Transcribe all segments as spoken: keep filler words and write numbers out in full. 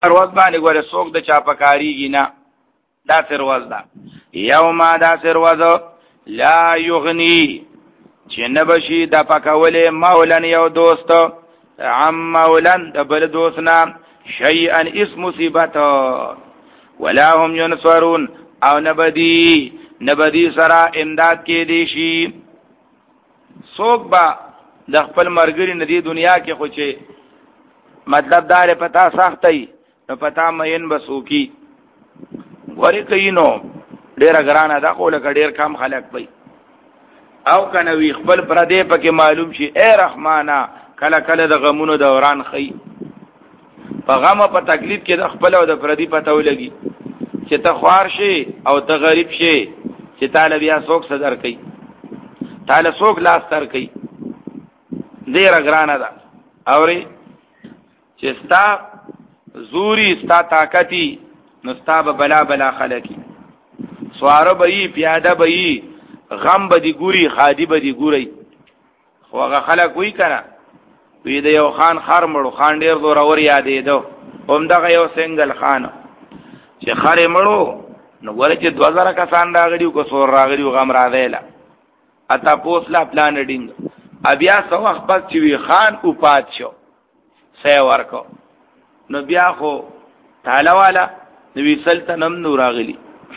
روز باندې ګوره څوک د چا پکاریږي نه، دا سر روز ده. یوم دا سر روز لا یغنی چې نه بشي د پکولې مولن یو دوست عم مولن د بل دوست نه شیئا اسم مصیبت ولا هم ینصرون او نبدی نبدی سره امداد کې دی شي. څوک با د خپل مرګري ندی دنیا کې خو چې مطلب دار پتا سختي نو پتا مین بسوکی وری کوي نو ډیر غرانه دا خو لکه ډیر کم خلق پي او کنه وی خپل پردې پکې معلوم شي اے رحمانا کله کله د غمونو دوران خي په غم په تکلیف کې د خپل او د پردې پته ولګي چې ته خوار شي او ته غریب شي چې تعالی بیا څوک صدر کوي تعالی څوک لاس تر کوي ډیر غرانه ده اوري چې ستا زوري ستا طاقتي نو ستا به بلا بلا خلقي سواره به پیاده به غم به دی ګوري خادي به دی ګوري خو هغه خلک وی کنه وی د یو خان خر مړو خان ډیر زور اور یادې دو هم دغه یو سنگل خان چې خر مړو نو ورته چې دو هزار کسان راغلي کو سور راغلي غم را دیلا اته پوسلا پلان ډینګ بیا سو وخت پس چې وی خان او پات شو سې ورکو نو بیا خو تعالی والا نو سلطنم نور راغلي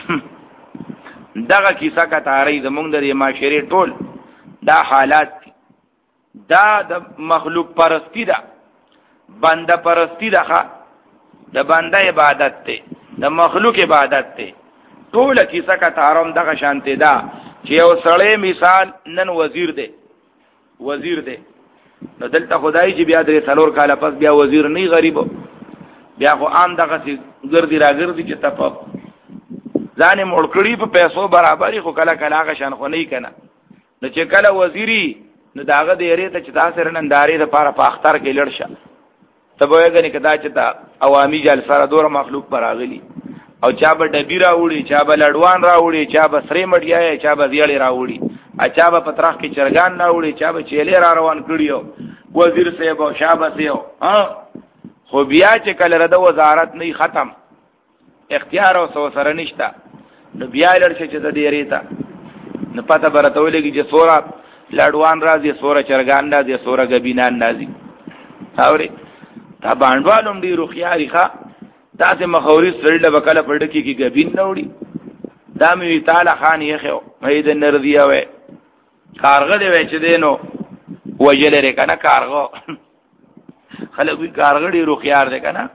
دغه کیسه کا تاریخ زمونږ د معاشري ټول دا حالات دا د مخلوق پرستی ده بنده پرستی ده د بنده عبادت ته د مخلوق عبادت ته ټول کیسه کا تارم دغه شانته ده چې یو سړی مثال نن وزیر دی وزیر دی نو دلته خدای چې بیا درې څلور کاله پس بیا وزیر نه غریب بیا خو عام دغه سي ګرځي راګرځي چې تپ ځان مړ کړی په پیسو برابرې خو کله کله هغه شان خو نه کنا نو چې کله وزیری نو داغه د یری ته چې تاسو رننداري د پاره په اختر کې لړ شه ته به غني کدا چې تا عوامي جلسه را دور مخلوق پر راغلي او چا به ډبی راوړي چا به لړوان راوړي چا به سری مټیای چا به زیړی راوړي اچا به پترخ کې چرګان راوړي چا به چيلې را روان کړیو وزیر صاحب او شابه سيو ها خو بیا چې کله رده وزارت نه ختم اختیار او سو سره نشتا نو بیا لړشه چې د دې ریتا نو پته برته ولګي چې سورا لړوان راځي سورا چرګان راځي سورا غبینان راځي اوري تا باندوالم دی روخياري ښا تاسو مخوري سړی له وکاله پړډکی کې غبین نوړي دا مې تعالی خان یې خو مېد نردیا وې کارغه دی وې چې دینو وجل لري کنه کارغه خلک وی کارغه دی روخيار دی کنه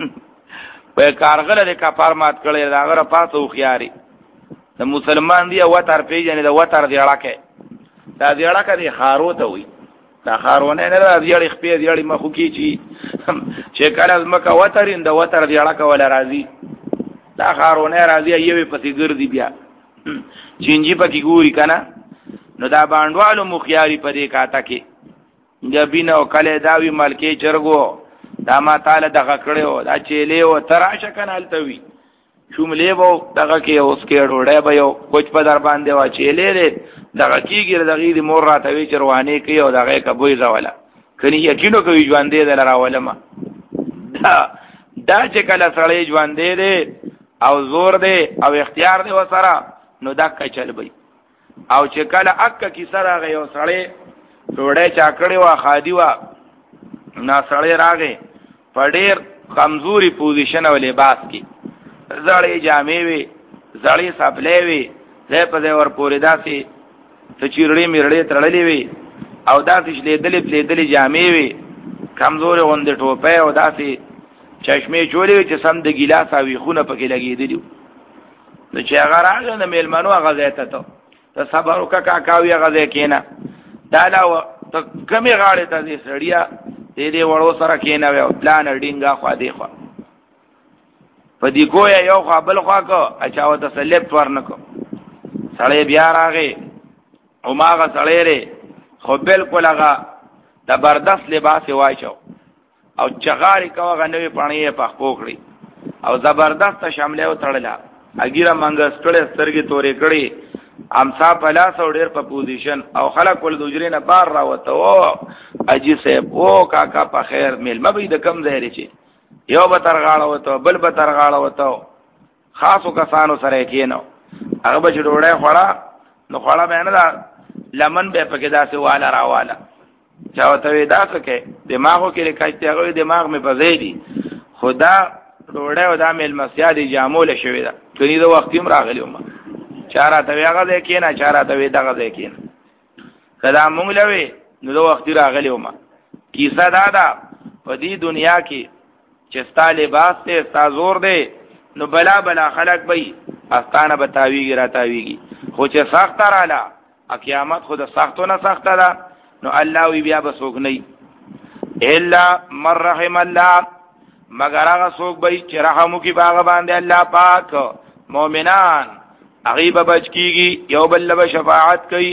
په کارغه له کفار مات کړي دا غره پاتو خياري د مسلمان دی او تر پیژنې د وتر دی اړه دا دی اړه کې خارو ته وي دا خارونه نه راځي اړ خپې دی اړ مخو کی چی چې کله مکه وترین د وتر دی اړه کوله راځي دا خارونه راځي ایوي پسې ګرځي بیا چینجی پکې ګوري کنه نو دا باندوالو مخياري په دې کاته کې جبینه او کله داوی ملکی چرګو دا ما تعالی دغه کړو دا چيلې او تراشه کنالته وي شوملې وو دغه کې اوس کې ډوړې به یو کوچ په در باندې وا چيلې دې دغه کېږي دغه دې مور راته وی چروانه کوي او دغه کبوي زواله کني یقینو کوي ژوند دې دلراوله ما دا دا چې کله سړی ژوند دې او زور دې او اختیار دې وسره نو دا کچل بي او چې کله اک کی سره غي او سړی ډوړې چا کړي وا خادي وا نا سړی راغې پډیر کمزوري پوزیشن او لباس کې زړې جامې وي زړې سپلې وي زه په دې ور پورې داسې ته چیرړې میرړې تړلې وي او داسې لیدلې لیدلې جامې وي کمزوري غوندې ټوپه او داسې چشمه جوړې چې سم د ګلاس او خونه پکې لګېدلې نو چې هغه راغله د میلمنو هغه ځای ته ته صبر وکړه کاکاوی هغه ځای کېنه دا لا ته کمې غاړې ته دې سړیا دې دې وړو سره کېنه او پلان ډینګا خو دې خو په دې کوه یو خو بل خو کو اچھا و تسلیب ورنکو سړی بیا راغی او ماغه سړی ری خو بالکل هغه زبردست لباس واچو او چغاری کوغه نوې پړنی په پوکړي او زبردست شامله او تړلا اګیره منګ ستړې سترګې تورې کړې امسا پلاس او ډېر په پوزیشن او خلک ول دوجري نه بار راوته او اجي صاحب او کاکا په خیر مل مبي د کم ځای لري یو به تر غاړه وته بل به تر غاړه وته خاصو کسانو سره کېنو هغه به ډوړې خوړه نو خوړه به نه دا لمن به پکې داسې والا راواله چا ته وې دا څه کې دماغو کې لکایته هغه دماغ مې پزې دي خدا ډوړې او دا مل مسیادي جامول شوی دا کني د وختیم راغلی ما چاره ته هغه دې کې نه چاره ته وې دغه دې کې نه کله مونږ لوي نو د وخت راغلی ما کیسه دا دا په دې دنیا کې چې ستا لباس ته ستا زور دی نو بلا بلا خلق بې استانه بتاویږي راتاویږي خو چې سخت رااله قیامت خود سختو نه سخت ده نو الله وی بیا بسوک نه الا من رحم الله مگر هغه څوک به چې رحم وکي باغ باندې الله پاک مؤمنان غیب بچ کیږي یو بل به شفاعت کوي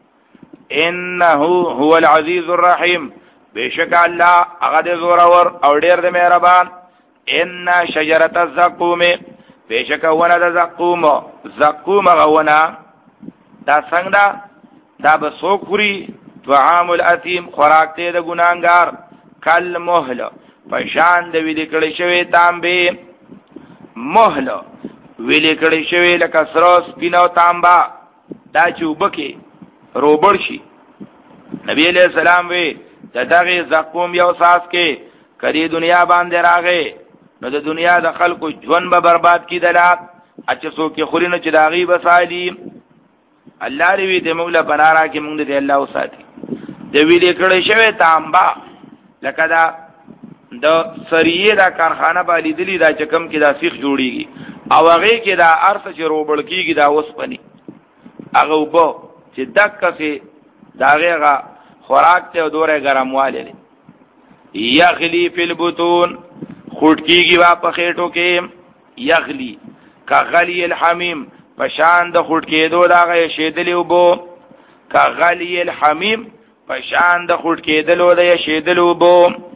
انه هو العزیز الرحیم بیشک الله هغه د زور اور او ډیر د مهربان ان شجره الزقوم بیشک ونه د زقوم زقوم غونه دا څنګه دا دا بسوکوري طعام الاثیم خوراک ته د ګناګار کل مهل پشان د ویل کړي شوی تانبه مهل ویل کړي شوی لکه سروس پینو تانبا دا چوبکه روبړ شي نبی علیہ السلام وی دغه زقوم یو ساس کې کړي دنیا باندې راغې نو د دنیا د خلکو ژوند به برباد کیدلا اچ سو کې خوري نه چې داغي بسالي الله دې دې مولا بنارا کې مونږ دې الله وساتي دې وی دې کړي شوی تانبا لکه دا د سریه دا کارخانه باندې دلی دا چکم کې دا سیخ جوړیږي او هغه کې دا ارث چې روبړ کیږي دا اوس پني هغه وبو چې دک سي داغه خوراک ته دوره ګرمواله لري یغلی فی البطون خټ کیږي وا په خېټو کې یغلی کغلی الحمیم پشان د خټ کېدو داغه شیدلی وبو کغلی الحمیم پشان د خټ کېدلو د شیدلو وبو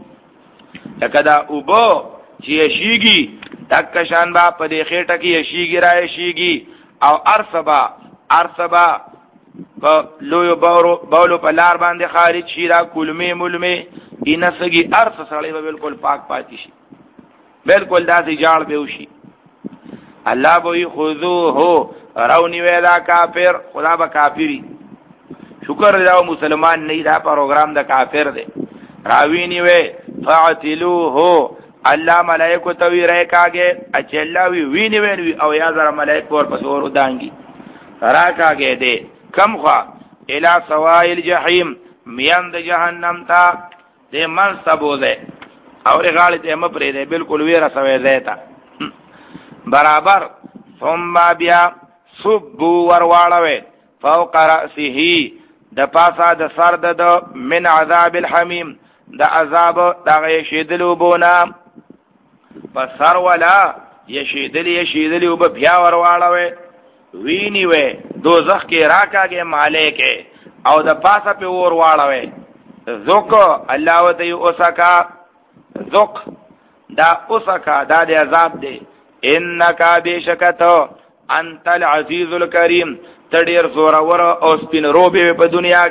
لکه دا وبو چې شيږي تک شان با په دې خېټه کې شيږي را شيږي او ارسبا ارسبا په لوی باورو باولو په لار باندې خارج شي را کلمې ملمې اینسګي ارس سړی به بالکل پاک پاتې شي بالکل داسې جاړ به وشي الله به خذوه راونی ودا کافر خدا به کافری شکر دا مسلمان نه دا پروګرام د کافر دی راوینی وې فاعتلوه الله ملائکه توی رې کاګه اچ الله وی ویني وی او یا زره ملائکه ور پس ور ودانګي راکاګه دې کم خوا الى سوائل جهنم میان د جهنم تا دې من سبوزه او غاړه دې مپرې دې بالکل ویرا سوي زیتا برابر ثم بیا صبو ورواړوي فوق راسه د پاسا د سر د من عذاب الحمیم د عذاب دغه شیدلو بونا پسر ولا یشیدل یشیدل وب بیا ورواړوي ویني وې دوزخ کې راکاګه مالک او د پاسه په ور واړوي ذوق الله وتعالى اوسکا ذوق دا اوسکا دا د عذاب دی انک بشکتو انت العزیز الکریم تډیر زور ور او سپین روبه په دنیا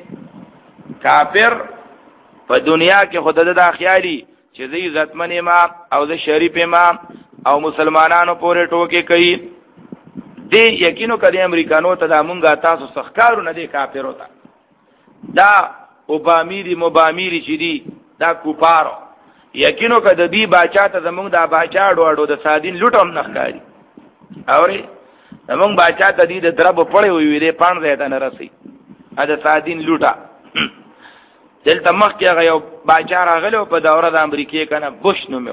کې کافر په دنیا کې خدای د خیالي چې زی عزتمن امام او د شریف امام او مسلمانانو پورې ټوکې کوي دی یقینو کدی امریکانو ته د مونږه تاسو سخکارو نه دی کافرو ته دا اوبامیری مبامیری چې دی دا کوپارو یقینو کدی دی باچا ته زمونږ دا باچا اډو اډو د سادین لوټم نخکاری اوري زمونږ باچا ته دی د درب پړې وي دی پان زیاته نه رسي ا د سادین لوټا دلته مخ کې هغه یو باچا راغلو په دوره د امریکای کنه بوش نومو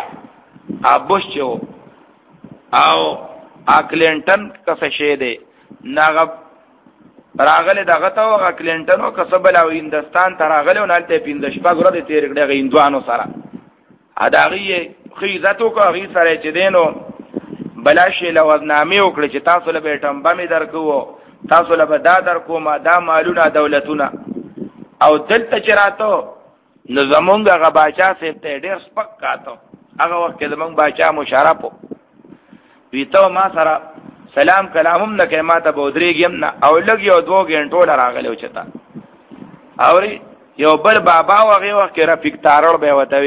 ا بوش چو او اکلینټن کسه شه دی ناغه راغله دغه ته او اکلینټن او کسبل او هندستان ته راغله نه ته پیند شپه ګره د تیر کړه هندوانو سره اداغي خیزاتو کو غي سره چې دینو بلاشه لوزنامه وکړي چې تاسو له بیٹم بمې درکو تاسو له بدا درکو ما دا مالونه دولتونه او دلته چراتو نو زمونږ غ باچا سي ته ډېر سپک کاته هغه وخت کې زمونږ باچا مشرفو ویته ما سره سلام کلامم نه کما ته بودريګم نه او لګ یو دوه غنټو راغلو چتا اوري یو بل بابا وغه وخت را فکتارړ به وتوي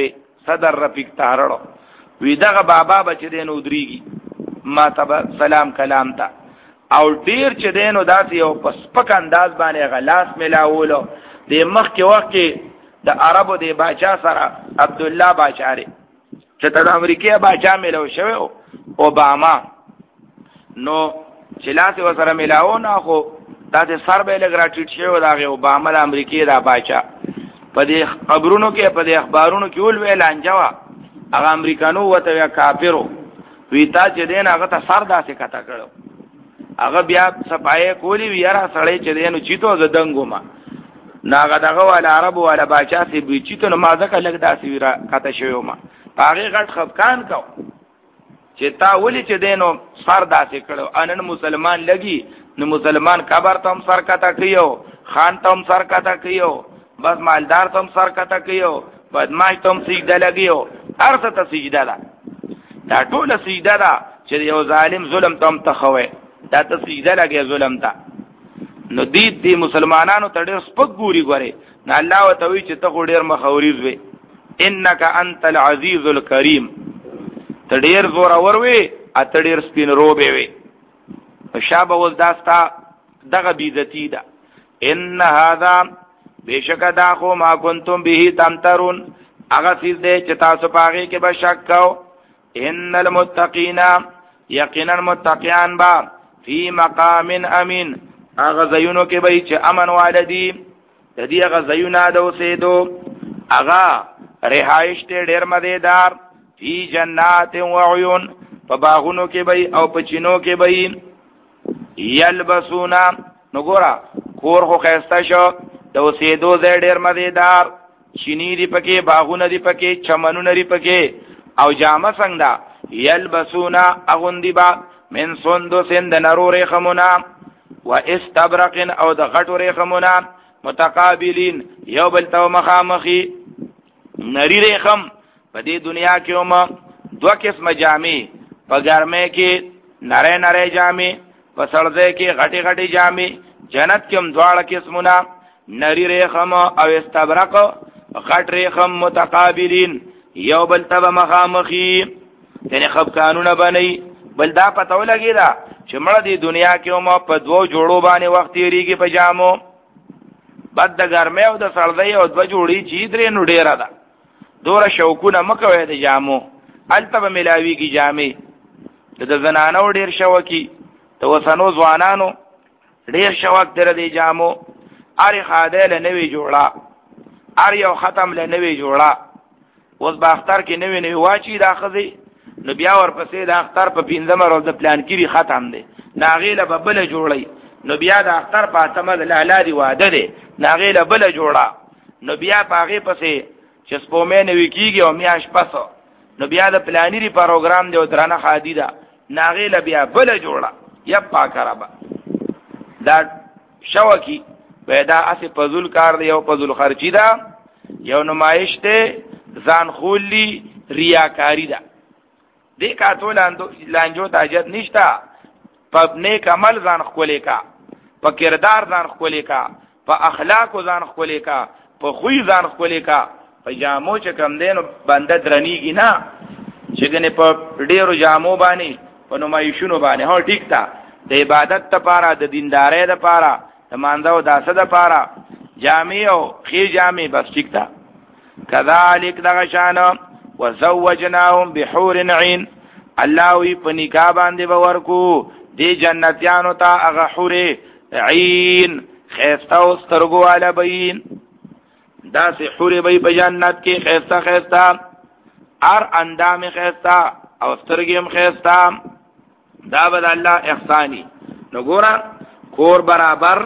صدر رفیق تهرړو وی دغه بابا بچ دینو دريږي ما تبا سلام کلام تا او ډیر چې دینو داسې یو پسپک انداز باندې غلاس ملاولو د مخ کې وخت کې د عربو د باچا سره عبد الله باچاره چې د امریکای باچا ملو شوی اوباما نو چې لاس وسره ملاو نه خو دا د سر به لګراټیټ شوی دا اوباما د امریکای دا باچا په دې خبرونو کې په دې اخبارونو کې ول ویل انجوا هغه امریکانو وته کافرو ویتا چې دین هغه ته سر داسې کته کړو هغه بیا صفای کولی ویرا سړی چې دینو چیتو زدنګو ما ناغه دغه ول عربو ولا باچا سي بي چیتو نو مازه کله داسې ویرا کته شوی ما هغه غټ خفقان کو چې تا ولي چې دینو سر داسې کړو انن مسلمان لګي نو مسلمان کبر تم سر کته کيو خان تم سر کته کيو بس مالدار تم سر کته کيو بدمعش تم سجده لګیو ارث ته سجده ده دا ټول سجده ده چې یو ظالم ظلم تم تخوي دا ته سجده لګي ظلم ته نو دې دې مسلمانانو ته ډېر سپک ګوري غوري نه الله وتوي چې ته ډېر مخاوريز وي انك انت العزيز الكريم ته ډېر زور اور وي اته ډېر سپین روبه وي شابه وزداستا دغه بیزتی ده ان هذا بیشک دا خو ما کنتم به تمترون هغه چیز دی چې تاسو پاغي کې به شک کو ان المتقین یقینا متقیان با فی مقام امین هغه زینو کې به چې امن والدی د دې هغه زینو د اوسېدو هغه رهایش ته ډېر مزیدار فی جنات و عیون په باغونو کې به او په چینو کې به یلبسونا نګورا کور خو خسته شو د اوسېدو ځای ډېر مزیدار چینی دی پکې باغونه دی پکې چمنونه دی پکې او جامه څنګه دا یلبسونا اغوندی با من سندسن د نرو ریخمونا و استبرق او د غټو ریخمونا متقابلین یو بل تو مخامخي نری ریخم په دې دنیا کې هم دوه قسمه جامې په ګرمه کې نری نری جامې په سړځه کې غټي غټي جامې جنت کې هم دواړه قسمونه نری ریخم او استبرق غټ ریخم متقابلین یو بل تبا مخامخی یعنی خب قانون بنی بل دا پتو لگی دا چې مړه دی دنیا کې هم په دوو جوړو باندې وخت تیریږي په جامو بد د ګرمه او د سړدۍ او دو جوړی چی درې نو ډیره ده دوره شوکونه مکوي د جامو التبه ملاویږي جامې د زنانو ډیر شوکی ته وسنو ځوانانو ډیر شوک در دی جامو اری خاده له نوی جوړه اری یو ختم له نوی جوړه اوس با اختر کې نوی نوی واچی دا خزي نو بیا ورپسې د اختر په پینځم ورځ د پلان کړي ختم دی ناغیله به بل جوړی نو بیا د اختر په اتمه د لاله دی واده دی ناغیله بل جوړه نو بیا پاغه پسې چې سپومې نوی کیږي او میاش پسو نو بیا د پلانری پروګرام دی او درانه خادي دا ناغیله بیا بل جوړه یا پاکرابا دا شوکی پیدا اسی پزول کار دی او پزول خرچی دا یو نمایش ته ځان خولی ریاکاری دا دې کاتو لاندو لانجو تاجت نشتا په نیک عمل ځان خولې کا په کردار ځان خولې کا په اخلاق ځان خولې کا په خوې ځان خولې کا په جامو چې کم دینو بنده درنیږي نه چې ګنې په ډیرو جامو باندې په نمایشونو باندې هو ټیک تا د عبادت لپاره د دیندارۍ لپاره د مانځو داسه لپاره جامع او خې جامع بس ټیک تا کذالک دغه شان وزوجناهم بحور عين الله وی په نکاح باندې باورکو دی جنتیانو ته هغه حور عين خيستا او سترګو والا بین دا سه حور به په جنت کې خيستا خيستا ار اندام خيستا او سترګیم خيستا دا بد الله احسانی نو ګورا کور برابر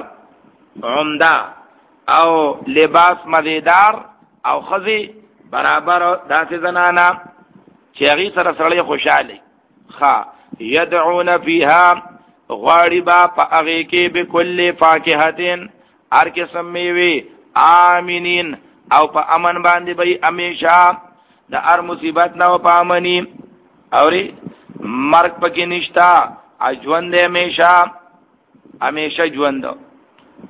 عمده او لباس مزیدار او خزي برابر داسې زنانا چې هغه سره سره خوشاله ښا يدعون فيها غواړي با په هغه کې به کله فاکهتين هر قسم میوه امنين او په امن باندې به همیشه د هر مصیبت نه په امني اوري مرګ پکې نشتا ژوند همیشه همیشه ژوند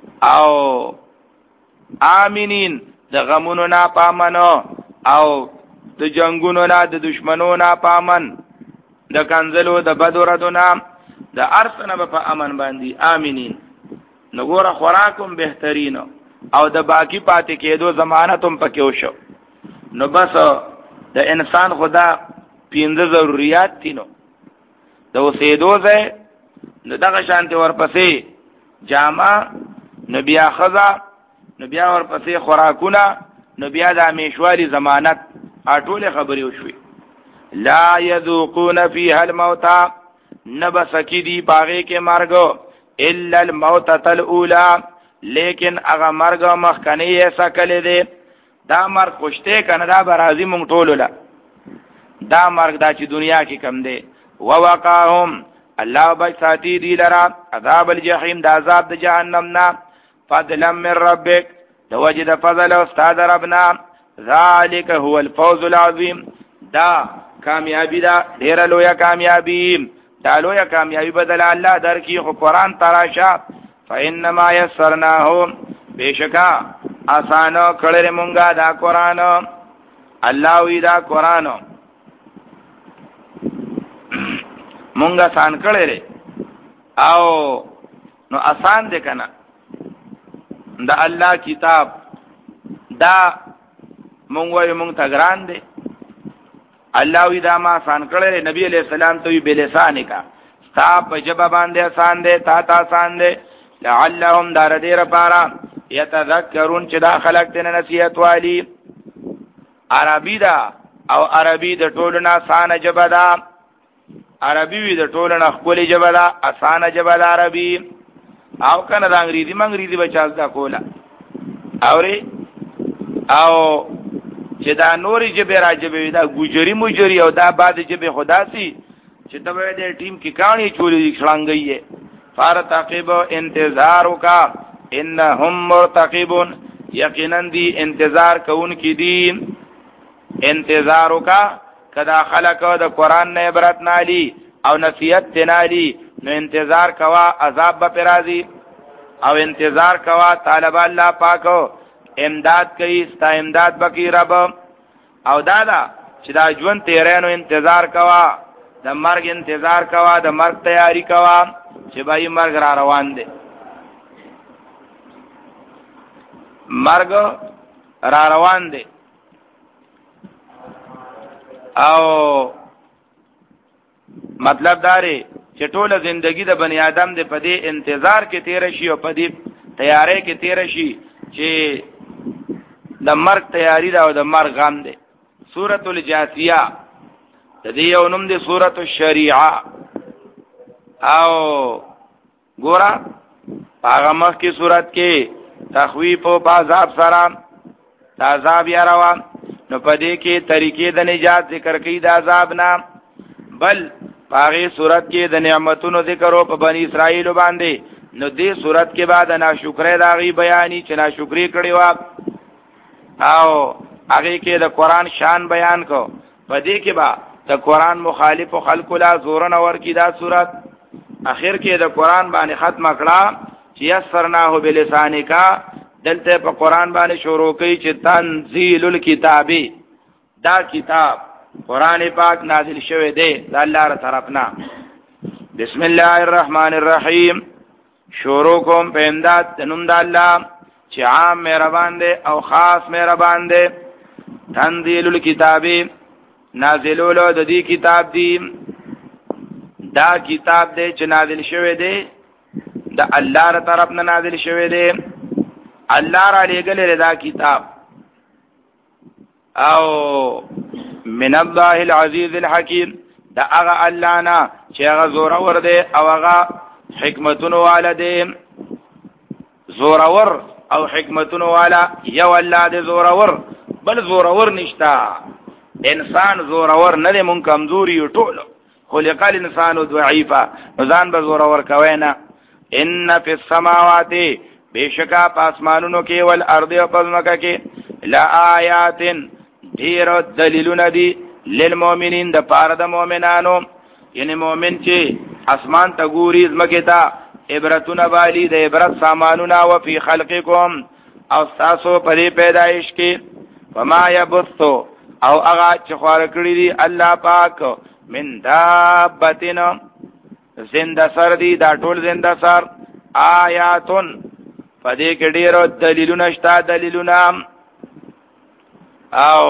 او امنين د غمونو نه پامنو او د جنگونو نه د دشمنو نه پامن د کنزلو د بدردو نه د ارسنه په امن باندې امنین نګوره خوراکم بهترین او د باقی پاتې کېدو ضمانتم پکې وشو نو بس د انسان خدا پینځه ضرورت دي نو د اوسېدو ځای نو دغه شانتي ورپسې جامه نو بیا خزا نو بیا ورپسې خوراکونه نو بیا د همیشوالي ضمانت اټوله خبرې وشوي لا یذوقون فیها الموت نبسکی دی باغی کے مرگو الا الموتۃ الاولی لیکن اغا مرگ مخکنی ایسا کلی دی دا مرگ خوشتے کنه دا برازی مونږ ټولو لا دا مرگ دا چې دنیا کې کم دی ووقاهم الله بچ ساتي دی لرا عذاب الجحیم دا عذاب د جهنم نا فضلا من ربک د وجد فضل استاد ربنا ذالک هو الفوز العظیم دا کامیابی دا ډیر لویا کامیابی دا لویا کامیابی بدل الله درکې خو قرآن تراشا فانما یسرناه بشکا آسانو کړه مونږه دا قرآن الله وی دا قرآن مونږه آسان کړه او نو آسان دې کنه دا الله کتاب دا مونږ وی مونږ ته ګران دی الله وی دا ما آسان کړه نبی علیہ السلام ته وی بلسانه کا ستا په جبه باندې آسان دی تا تا آسان دی لعلهم دار دې رپارا یتذکرون چې دا خلق دې نصیحت والی عربی دا او عربی د ټولو نه آسان جبه دا عربی وی د ټولو نه خپل جبه دا آسان جبه دا عربی او کنه د انګریزي منګریزي بچال دا کولا اوري او چې دا نوري جبه راجبه دا ګوجری مجری او دا بعد جبه خدا سي چې تبه دې ټیم کې کہانی چولې شړنګي فار تعقیب انتظار وکا انهم مرتقبون یقینا دی انتظار کون کی دی انتظار وکا کدا خلق د قران نه عبرت نالی او نصیحت تنالی نو انتظار کوا عذاب به پرازي او انتظار کوا طالب الله پاکو امداد کوي ستا امداد بکی رب او دادا چې دا ژوند تیرانو انتظار کوا د مرګ انتظار کوا د مرګ تیاری کوا چې بای مرګ را روان دي مرګ را روان دي او مطلب داري چې ټوله زندگی د بنی آدم د پدې انتظار کې تیر شي او پدې تیارې کې تیر شي چې د مرګ تیاری دا او د مرګ غم دی سورۃ الجاثیہ د دې یو نوم دی سورۃ الشریعہ او ګورا هغه مخ کی سورۃ کې تخویف او عذاب سره عذاب یا روان نو پدې کې طریقې د نجات ذکر کوي د عذاب نه بل هغه سورۃ کې د نعمتونو ذکر او په بنی اسرائیل باندې نو دې سورۃ کې بعد ناشکرۍ داغي بیانې چې ناشکری کړي وا او هغه کې د قران شان بیان کو پدې کې با د قران مخالف خلق لا زور نه ور کی دا سورۃ اخر کې د قران باندې ختم کړه چې یسرناه بلسانک دلته په قران باندې شروع کوي چې تنزيل الكتاب دا کتاب قران پاک نازل شوی دی د الله تر طرفنا بسم الله الرحمن الرحیم شروع کوم په امداد د نوم د الله چې عام مهربان دی او خاص مهربان دی تنزيل الكتاب نازلولو د دې کتاب دی دا کتاب دی چې نازل شوی دی د الله تر طرفنا نازل شوی دی الله را لګل دا کتاب او من الله العزیز الحکیم دا هغه الله نه چې هغه زوره ور دی او هغه حکمتونو والا دی زورور او حکمتونو والا یو الله دی زورور بل زورور نشتا انسان زورور نه دی مون کمزوري ټول خلق الانسان ضعیفا ځان به زورور کوي نه ان فی السماوات بیشکا پاسمانونو کې ول ارض او پزماکه کې لا آیات ډیر دلیلونه دي للمؤمنین د پاره د مؤمنانو یعنی مؤمن چې اسمان ته ګوري زمکه ته عبرتونه والی د عبرت سامانونه او فی خلقکم او تاسو په پیدایش کې وما یبثو او هغه چې خوار کړی دی الله پاک من دابتن زنده سر دی دا ټول زنده سر آیاتن پدې کې ډېر دلیلونه شته دلیلونه او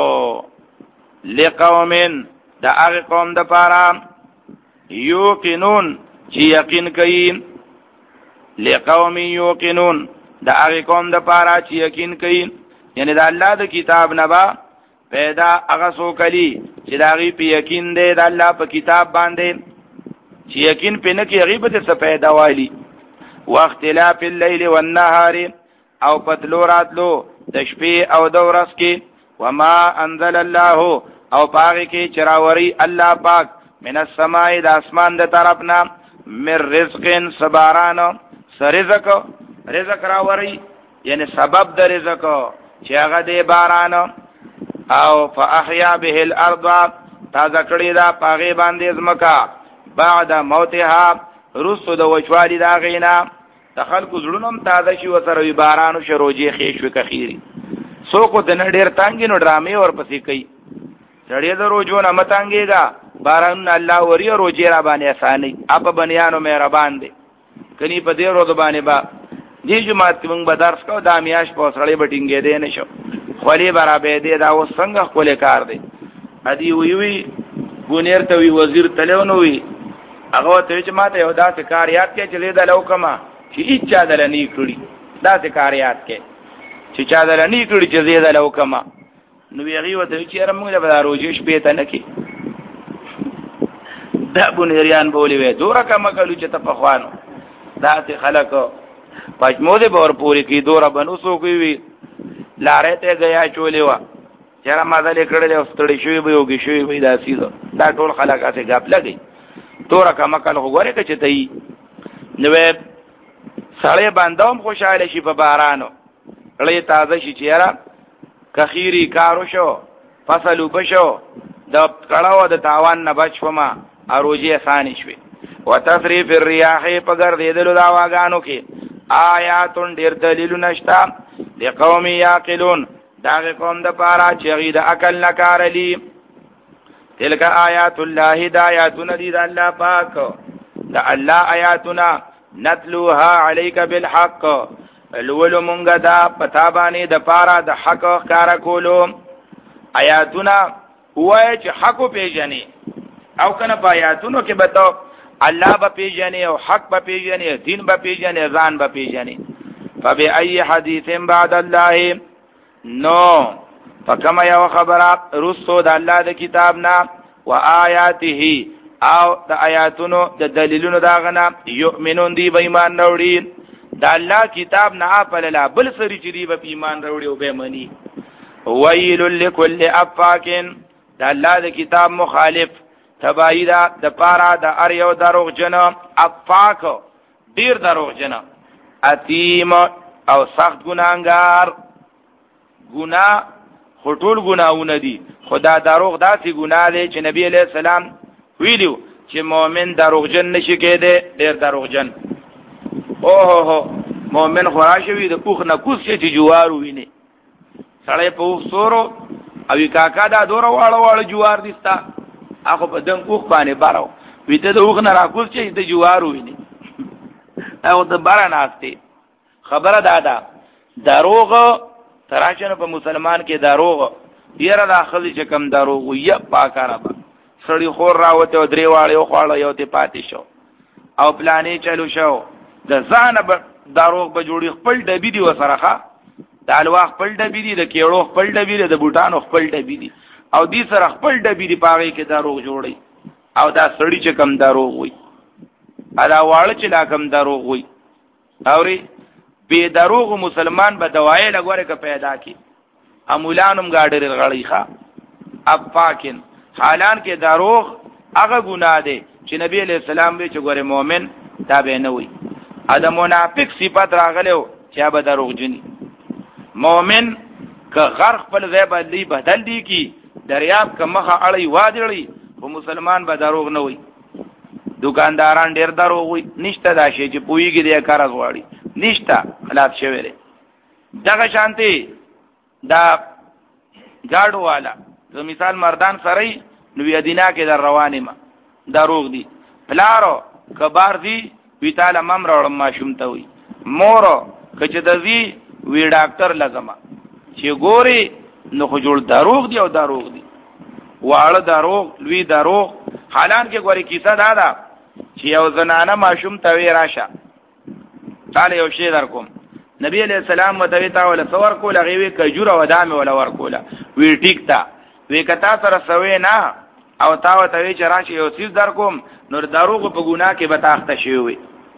لقومن دا هغه قوم د پاره یوقنون چې یقین کوي لقوم یوقنون دا هغه قوم د پاره چې یقین کوي یعنی دا الله د کتاب نه با پیدا هغه سو کلی چې دا غي په یقین دی د الله په کتاب باندې چې یقین په نه کې غیبت څه پیدا والی واختلاف الليل والنهار او پتلوراتلو د شپې او د ورځ کې وما انزل الله او پاغه کې چراوري الله پاک من السماء د اسمان د طرفنا من رزقن سباران سرزق رزق راوري یعنی سبب د رزق چې هغه دی باران او فاحیا به الارض تازه کړی دا پاغه باندې زمکا بعد موتها رسو د وچوالی دا غینا تخلق زړونم تازه شي وسره بارانو شروجي خېش وکخيري سو کو د نډیر تانګي نو ډرامې اور پسې کوي سړی د روزو نه متانګيګا باران الله وري روزي را باندې اساني اپ بنيانو مهربان دي کني په دې روز باندې با دې جماعت موږ به درس کو د میاش په سړی بټینګې دي نشو خولي برابر دي دا و څنګه خپل کار دي ادي وی وی ګونیر ته وی وزیر تلو نو وی هغه ته چې ماته یو داسې کار یاد کې چې دې د لوکما چې اچا دلنی کړی داسې کار یاد کې چې چا دلنی کړی چې دې د لوکما نو یې وته چې موږ به روزي شپې ته نکي دا بونیریان بولی وی دورا کما کلو چې تپخوانو داسې خلکو پجموده بور پوری کی دورا بنو سو کوي وی لارې ته گیا چولې وا چېر مازه لیکړل او ستړي شوی به وګی شوی به داسې دا ټول خلک اسه غپ لګي دورا کما کلو غوړې کچې ته نو سړی باندوم خوشاله شي په بارانو لې تازه شي چېر کخيري کارو شو فصل وبشو د کړهو د تاوان نه بچ وما اروجي اساني شوي وتصريف الرياح پگر دیدلو دا واغانو کې آیاتون ډیر دلیل نشتا لقوم یاقلون دا قوم د پاره چې غي د عقل نکارلی تلک آیات الله د آیاتنا دی د الله پاک د الله آیاتنا نتلوها عليك بالحق الولو مونږه دا پتا باندې د پاره د حق کار کولو آیاتنا وای چې حق پیژني او کنه په آیاتونو کې بتاو الله به پیژني او حق به پیژني دین به پیژني ځان به پیژني فبأي حديث بعد الله نو فکما یو خبره رسو د الله د کتاب نه و آیاته او د آیاتونو د دلیلونو داغنا یؤمنون دی به ایمان وروړي د الله کتاب نه اپل بل سری چې دی به ایمان وروړي او به مني ویل لكل افاکن د الله د کتاب مخالف تبایدا د پارا د ار یو دروغ جن افاک ډیر دروغ جن اتیم او سخت ګناګار ګنا خټول ګناونه دي خدا دروغ داسې ګناه دی چې نبی علیہ السلام ویلو چې مؤمن دروغ جن نشي کېده ډیر دروغ جن او هو هو مؤمن خوراشوي د کوخ نه کوس چې جوار ویني سړی په سورو او کاکا دا دوره واړه واړه جوار دستا هغه په دن کوخ باندې بارو ویته د اوخ نه راکوس چې د جوار ویني او د باران استه خبره دادا دروغ تراشنه په مسلمان کې دروغ یره داخلي چې کم دروغ وي پاکاره به سړی خور راوته او درې واړې خواړه یو ته پاتې شو او پلانې چلو شو د ځان دروغ به جوړي خپل ډبې دی وسرهخه د الواح خپل ډبې دي د کېړو خپل ډبې دي د بوټانو خپل ډبې دي او دې سره خپل ډبې دي پاغې کې دروغ جوړي او دا سړی چې کم دروغ وي ادا واړه چې لا کم دروغ وي اوري به دروغ مسلمان به دوايي لګوره ک پیدا کی امولانم گاډر غړی ښا افاکن حالان کې دروغ هغه ګناه دی چې نبی علیہ السلام به چې ګوره مؤمن تابع نه وي ادم منافق صفات راغلو چې به دروغ جني مؤمن که غرق په ځای باندې بدل دی کی دریاب که مخه اړي وادړي او مسلمان به دروغ نه وي دکانداران ډیر دروغ وي نشته دا شی چې پویږي د کار غواړي نشته خلاف شوی لري دغه شانتي دا گاډو والا زه مثال مردان سره نو یدینا کې در روانې ما دروغ دي پلارو کبار دي وی تعالی مم راړم ماشوم ته وي مورو کچ دزي وی ډاکټر لازم چې ګوري نو خو جوړ دروغ دی او دروغ دی واړه دروغ لوی دروغ حالان کې ګوري کیسه دا ده چې یو زنانه ماشوم ته وی راشه تعالی یو شی در کوم نبی علیہ السلام وتوی تا ول څور کول غوي کجوره ودامه ولا ور کوله وی ټیک تا وی کتا سره سوي نه او تا وتوی چې راشه یو سیس در کوم نور دروغ په ګناه کې بتاخته شي وي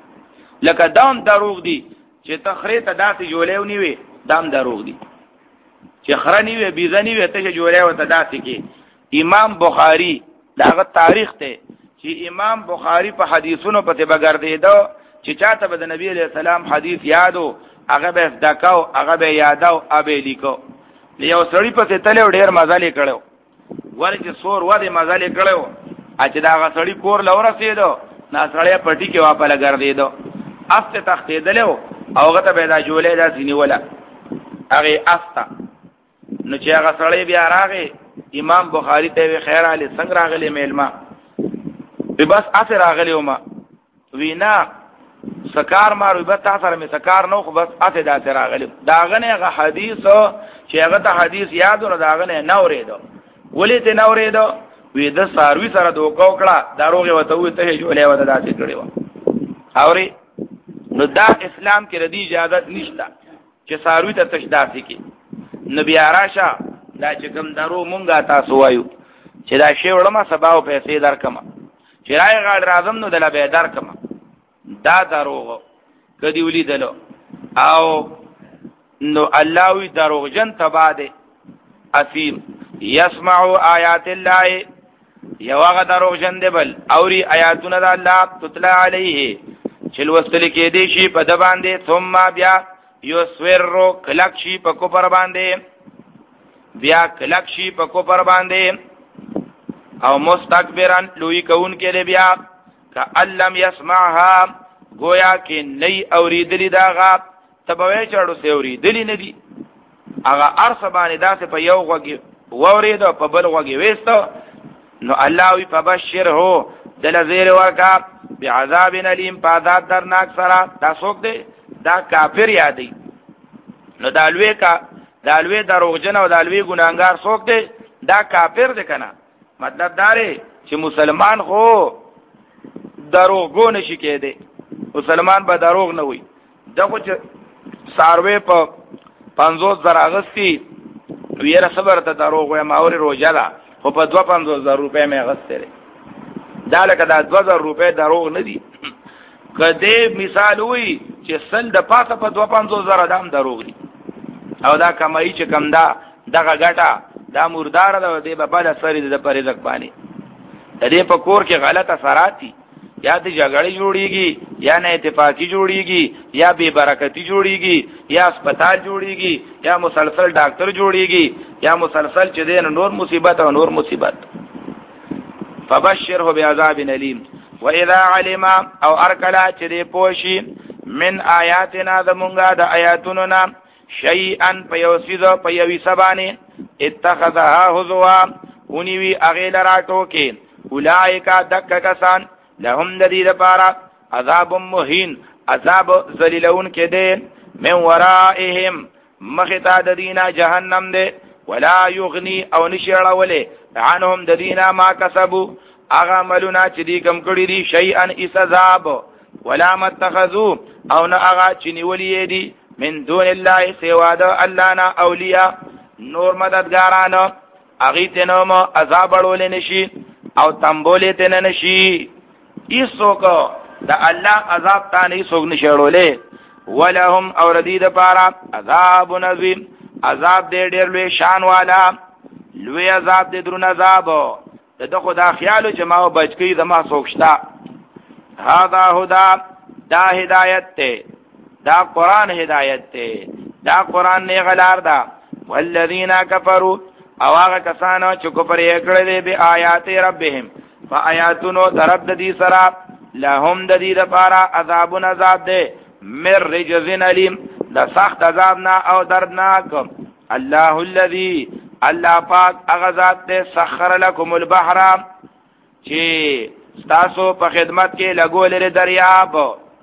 لکه دام دروغ دی چې تخری ته داسې جوړیو نیوي دام دروغ دی چې خرنی وي بيزنی وي ته جوړیو ته داسې کې امام بخاری داغه تاریخ ته چې امام بخاری په حدیثونو پته بغردیدو چې چاته به د نبی علیہ السلام حدیث یادو هغه به دکاو هغه به یاداو ابه لیکو یو سړی پته تلو ډیر مزالې کړو ورته سور وده مزالې کړو اچې دا غسړی کور لورسېدو نا سړی پټی کې واپس لګردیدو افته تختیدلو او غته به دا جوړې دا سینیولا هغه افته نو چې هغه سړی بیا راغی امام بخاری ته خیر علی څنګه راغلی میلما به بس اثر راغلی وما وینا سکار مارو به تاسو سره می سکار نو خو بس اته دا اثر راغلی داغه هغه حدیث چې هغه ته حدیث یاد ور داغه نه نوریدو ولې ته نوریدو وی د ساروی سره دوکو کړه داروغه وته وي ته جوړې وته داسې کړی و اوري نو دا اسلام کې ردی اجازه نشته چې ساروی ته تشداسي کې نبی راشه دا چې کوم درو مونږه تاسو وایو چې دا شی وړما سبا او پیسې درکما چې راي غاړ راځم نو دلا به درکما دا دروغ کدی ولیدلو او نو الله وی دروغ جن تباده اسیم یسمعوا آیات الله یواغه دروغ جن دبل اوري آیاتونه د الله تطلع علیه چل وستل کې دي شي په د باندې ثم بیا یو سورو کلک شي په کو پر باندې بیا کلک شي په کو پر باندې او مستكبرن لوی کون کې دی بیا کعلم یسمعها گویا کې نه اوریدلی داغه تبوي چړو سي اوریدلی نه دي هغه ارس باندې داسې په یو غوږی وورید په بل غوږی وېستو نو الله وی فبشر هو دل زیر ورکا بعذاب الیم پادات درناک سرا دا څوک دی دا کافر یادی نو دالوی کا دالوی دروغجن او دالوی ګناګار څوک دی دا کافر دی کنه مطلب دا لري چې مسلمان خو دروغ نشي کېده مسلمان به دروغ نه وي دغه چې ساروی په پنځوس زره اغستی ویره صبر ته دروغ وایم اوري روزه ده خو په دوه پنځوس زره روپۍ مې اغستره دا لکه دا دوه زره روپۍ دروغ نه دي کله مثال وي چې سل د پاسه په دوه پنځوس زره دام دروغ دي او دا کمای چې کم دا دغه ګټه دا مردار ده د په بل سری د پرېزک باندې د دې په کور کې غلطه سراتی یا د جګړې جوړیږي یا نه اتفاقی جوړیږي یا بے برکتی جوړیږي یا هسپتال جوړیږي یا مسلسل ډاکټر جوړیږي یا مسلسل چې دین نور مصیبت او نور مصیبت فبشره بعذاب الیم واذا علم او ارکلا چې دې پوشي من آیاتنا زمونږه د آیاتونو نا شیئا پیوسیدو پیوی سبانی اتخذها هزوا اونیوی اغیل راتو کې اولائکا دک کسان لهم ددی دپارا عذاب مهین عذاب ذلیلون کې دے من ورائهم مختا ددینا جهنم دے ولا یغنی او نشیڑا ولی عنهم ددینا ما کسبو اغا ملونا چی دی کم کری دی شیئن اس عذاب ولا متخذو او نا اغا چنی ولی دی من دون اللہ سواد اللہ نا اولیاء نور مددگارانا اغیتنوم عذاب اڑولی نشی او تنبولی تن نشی ایسو کو دا اللہ عذاب تانی سوگ نشیڑولے ولهم اور دید پارا عذاب نظیم عذاب دے دیر لوی شان والا لوی عذاب دے درون عذاب دا خدا خیالو جماعو بچکی دما سوکشتا هذا هدا دا ہدایت تے دا قرآن ہدایت تے دا قرآن نے غلار دا والذین کفروا او آغا کسانو چو کفر اکڑے بی آیات ربهم فا آیاتونو درب دی سراب لهم دی دپارا عذابون عذاب دے من رجزن علیم دا سخت عذابنا او دردناک اللہ الذی الله پاک هغه ذات دې سخر لكم البحر چې تاسو په خدمت کې لګول لري دریاب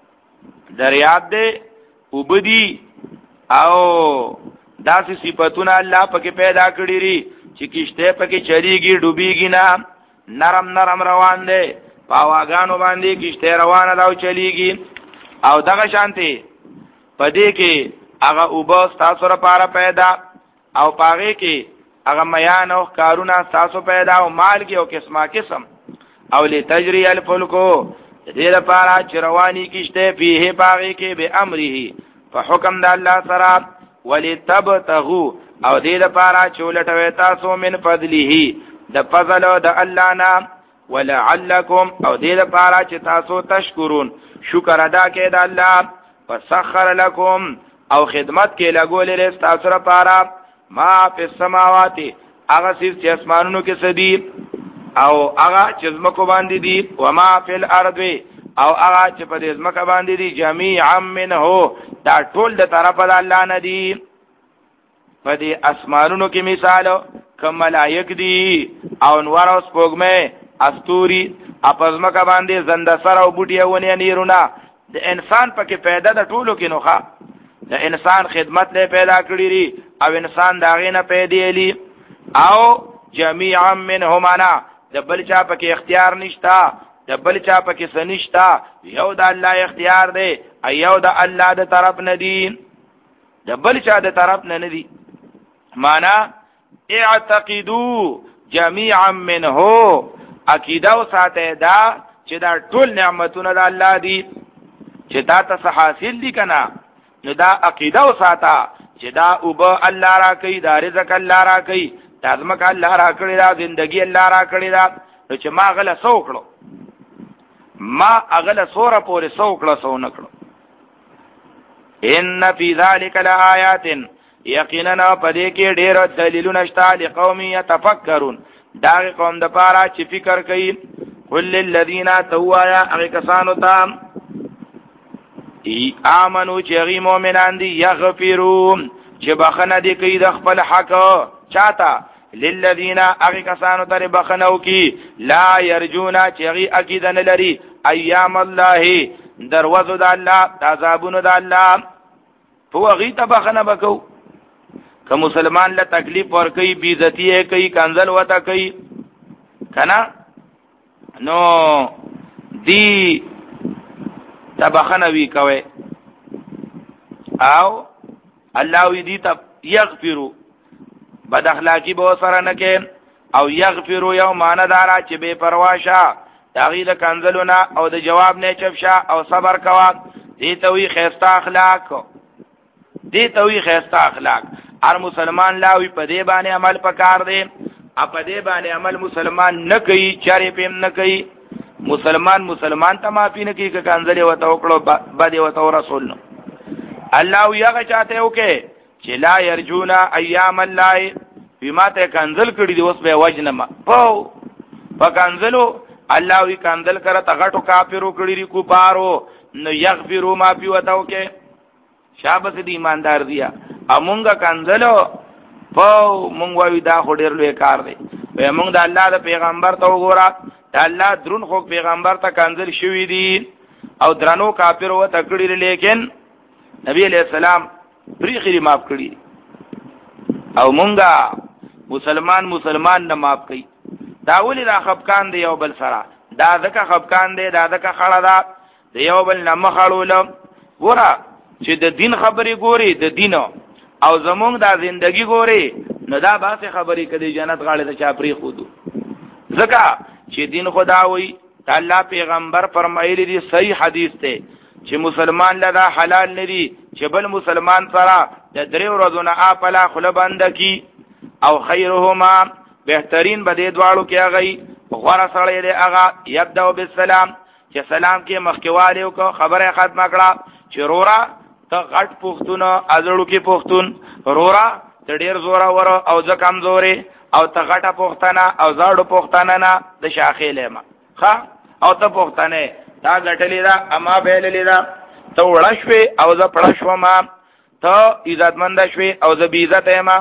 دریاب دې وبدي او داسې صفاتونه الله پکې پیدا کړی لري چې کشته پکې چلیږي ډوبېږي نه نرم نرم روان دي پاواګانو باندې کشته روانه دا چلیږي او دغه شانتي پدې کې هغه وبس تاسو لپاره پیدا او پاره کې هغه میان او کارونه تاسو پیدا او مال کې او قسمه قسم او لتجري الفلکو دې لپاره چې رواني کشته په پاره کې به امره په حکم د الله سره ولتبتغوا او دې لپاره چې ولټوي تاسو من فضله د فضل د الله نه ولعلکم او دې لپاره چې تاسو تشکرون شکر ادا کړئ د الله فسخر لكم او خدمت کې لګول لري تاسو لپاره ما په السماوات هغه چې اسمانونو کې سدي او هغه چې زمکو باندې دي و ما فی الارض او هغه چې په دې زمکه باندې دي جميعا منه دا ټول د طرفه د الله نه دي په دې اسمانونو کې مثال کوم ملائک دي او انوار او سپوږمۍ استوري اپزمکه باندې زنده سر او بوټي ونی نیرونه د انسان پکې پیدا د ټولو کې نوخه د انسان خدمت له پیدا کړی ری او انسان داغې نه پیدا لی او جميعا منهم انا د بل چا پکې اختیار نشتا د بل چا پکې سنشتا یو د الله اختیار دی ایو د الله د طرف نه دی د بل چا د طرف نه نه دی معنا اعتقدوا جميعا منه عقیده او ساته دا چې دا ټول نعمتونه د الله دي چې دا ته حاصل دي کنه نو دا عقیده او ساته چې دا اوب الله را کوي دا رزق الله را کوي دا ځمکه الله را کړی دا زندگی الله را کړی دا نو چې ما غله سوکړو ما اغله سوره پورې سوکړه سو نکړو ان فی ذلک لآیات یقینا پدې کې ډېر دلیلونه شته لقوم یتفکرون دا قوم د پاره چې فکر کوي قل للذین توایا هغه کسانو ته ای امنو چې غي مؤمنان دي یغفرون چې بخنه دي کوي د خپل حق چاته للذین هغه کسانو ته بخنو کی لا یرجونا چې غي عقیده نه لري ایام الله دروازه د الله عذابونو د الله فو غي ته بخنه وکاو که مسلمان له تکلیف ور کوي بی عزتی کوي کنزل وتا کوي کنا نو دی تبخنه وی کوي او الله وی دی ته یغفرو بد اخلاقی به سره نه کې او یغفرو یو ماندارا چې بے پروا شه تغییر کنزلونه او د جواب نه چفشا او صبر کوا دی ته وی خيستا اخلاق دی ته وی خيستا اخلاق هر مسلمان لاوی په دې باندې عمل پکار دی ا په دې باندې عمل مسلمان نه کوي چارې پم نه کوي مسلمان مسلمان ته معافي نه کوي که کنځلې وته وکړو باندې وته رسول نو الله یې چاته وکي چې لا يرجونا ایام الله بما ته کنځل کړي دی اوس به وجنما پاو په کنځلو الله وی کنځل کړه تغټو کافرو کړي ری کو پارو نو یغفروا ما پی وته وکي شابه دې ایماندار دیا امونګه کنځلو پاو مونږ وی دا خو ډیر لوی کار دی به مونږ د الله د پیغمبر ته وګورا د الله درون خو پیغمبر ته کنځل شوی دی او درنو کافر و تکړی لیکن نبی علیہ السلام پریخری معاف کړی او مونږه مسلمان مسلمان نه معاف کړي دا ولې دا خفقان دی یو بل سره دا ځکه خفقان دی دا ځکه خړه ده د یو بل نه مخړول ګوره چې د دین خبرې ګوري د دین او زمونږ دا زندگی ګوري نو دا باسه خبرې کدي جنت غاړه ته چا پری خودو ځکه چې دین خدا وي الله پیغمبر فرمایلی دی صحیح حدیث ته چې مسلمان لدا حلال ندي چې بل مسلمان سره د درې ورځې نه اپلا خله بند کی او خیرهما بهترین بده دواړو کې هغه غوړه سره دی هغه یبدأ بالسلام چې سلام کې مخکواله او خبره ختمه کړه چې رورا ته غټ پښتون ازړو کې پښتون رورا ته ډیر زوره ور او ځ کمزوري او ته غټه پښتنه او زاړو پښتنه نه د شاخې لما ها او ته پښتنه دا غټلې دا اما بیللې دا ته وړشوي او ز پړشو ما ته عزتمند شوي او ز بی عزت ما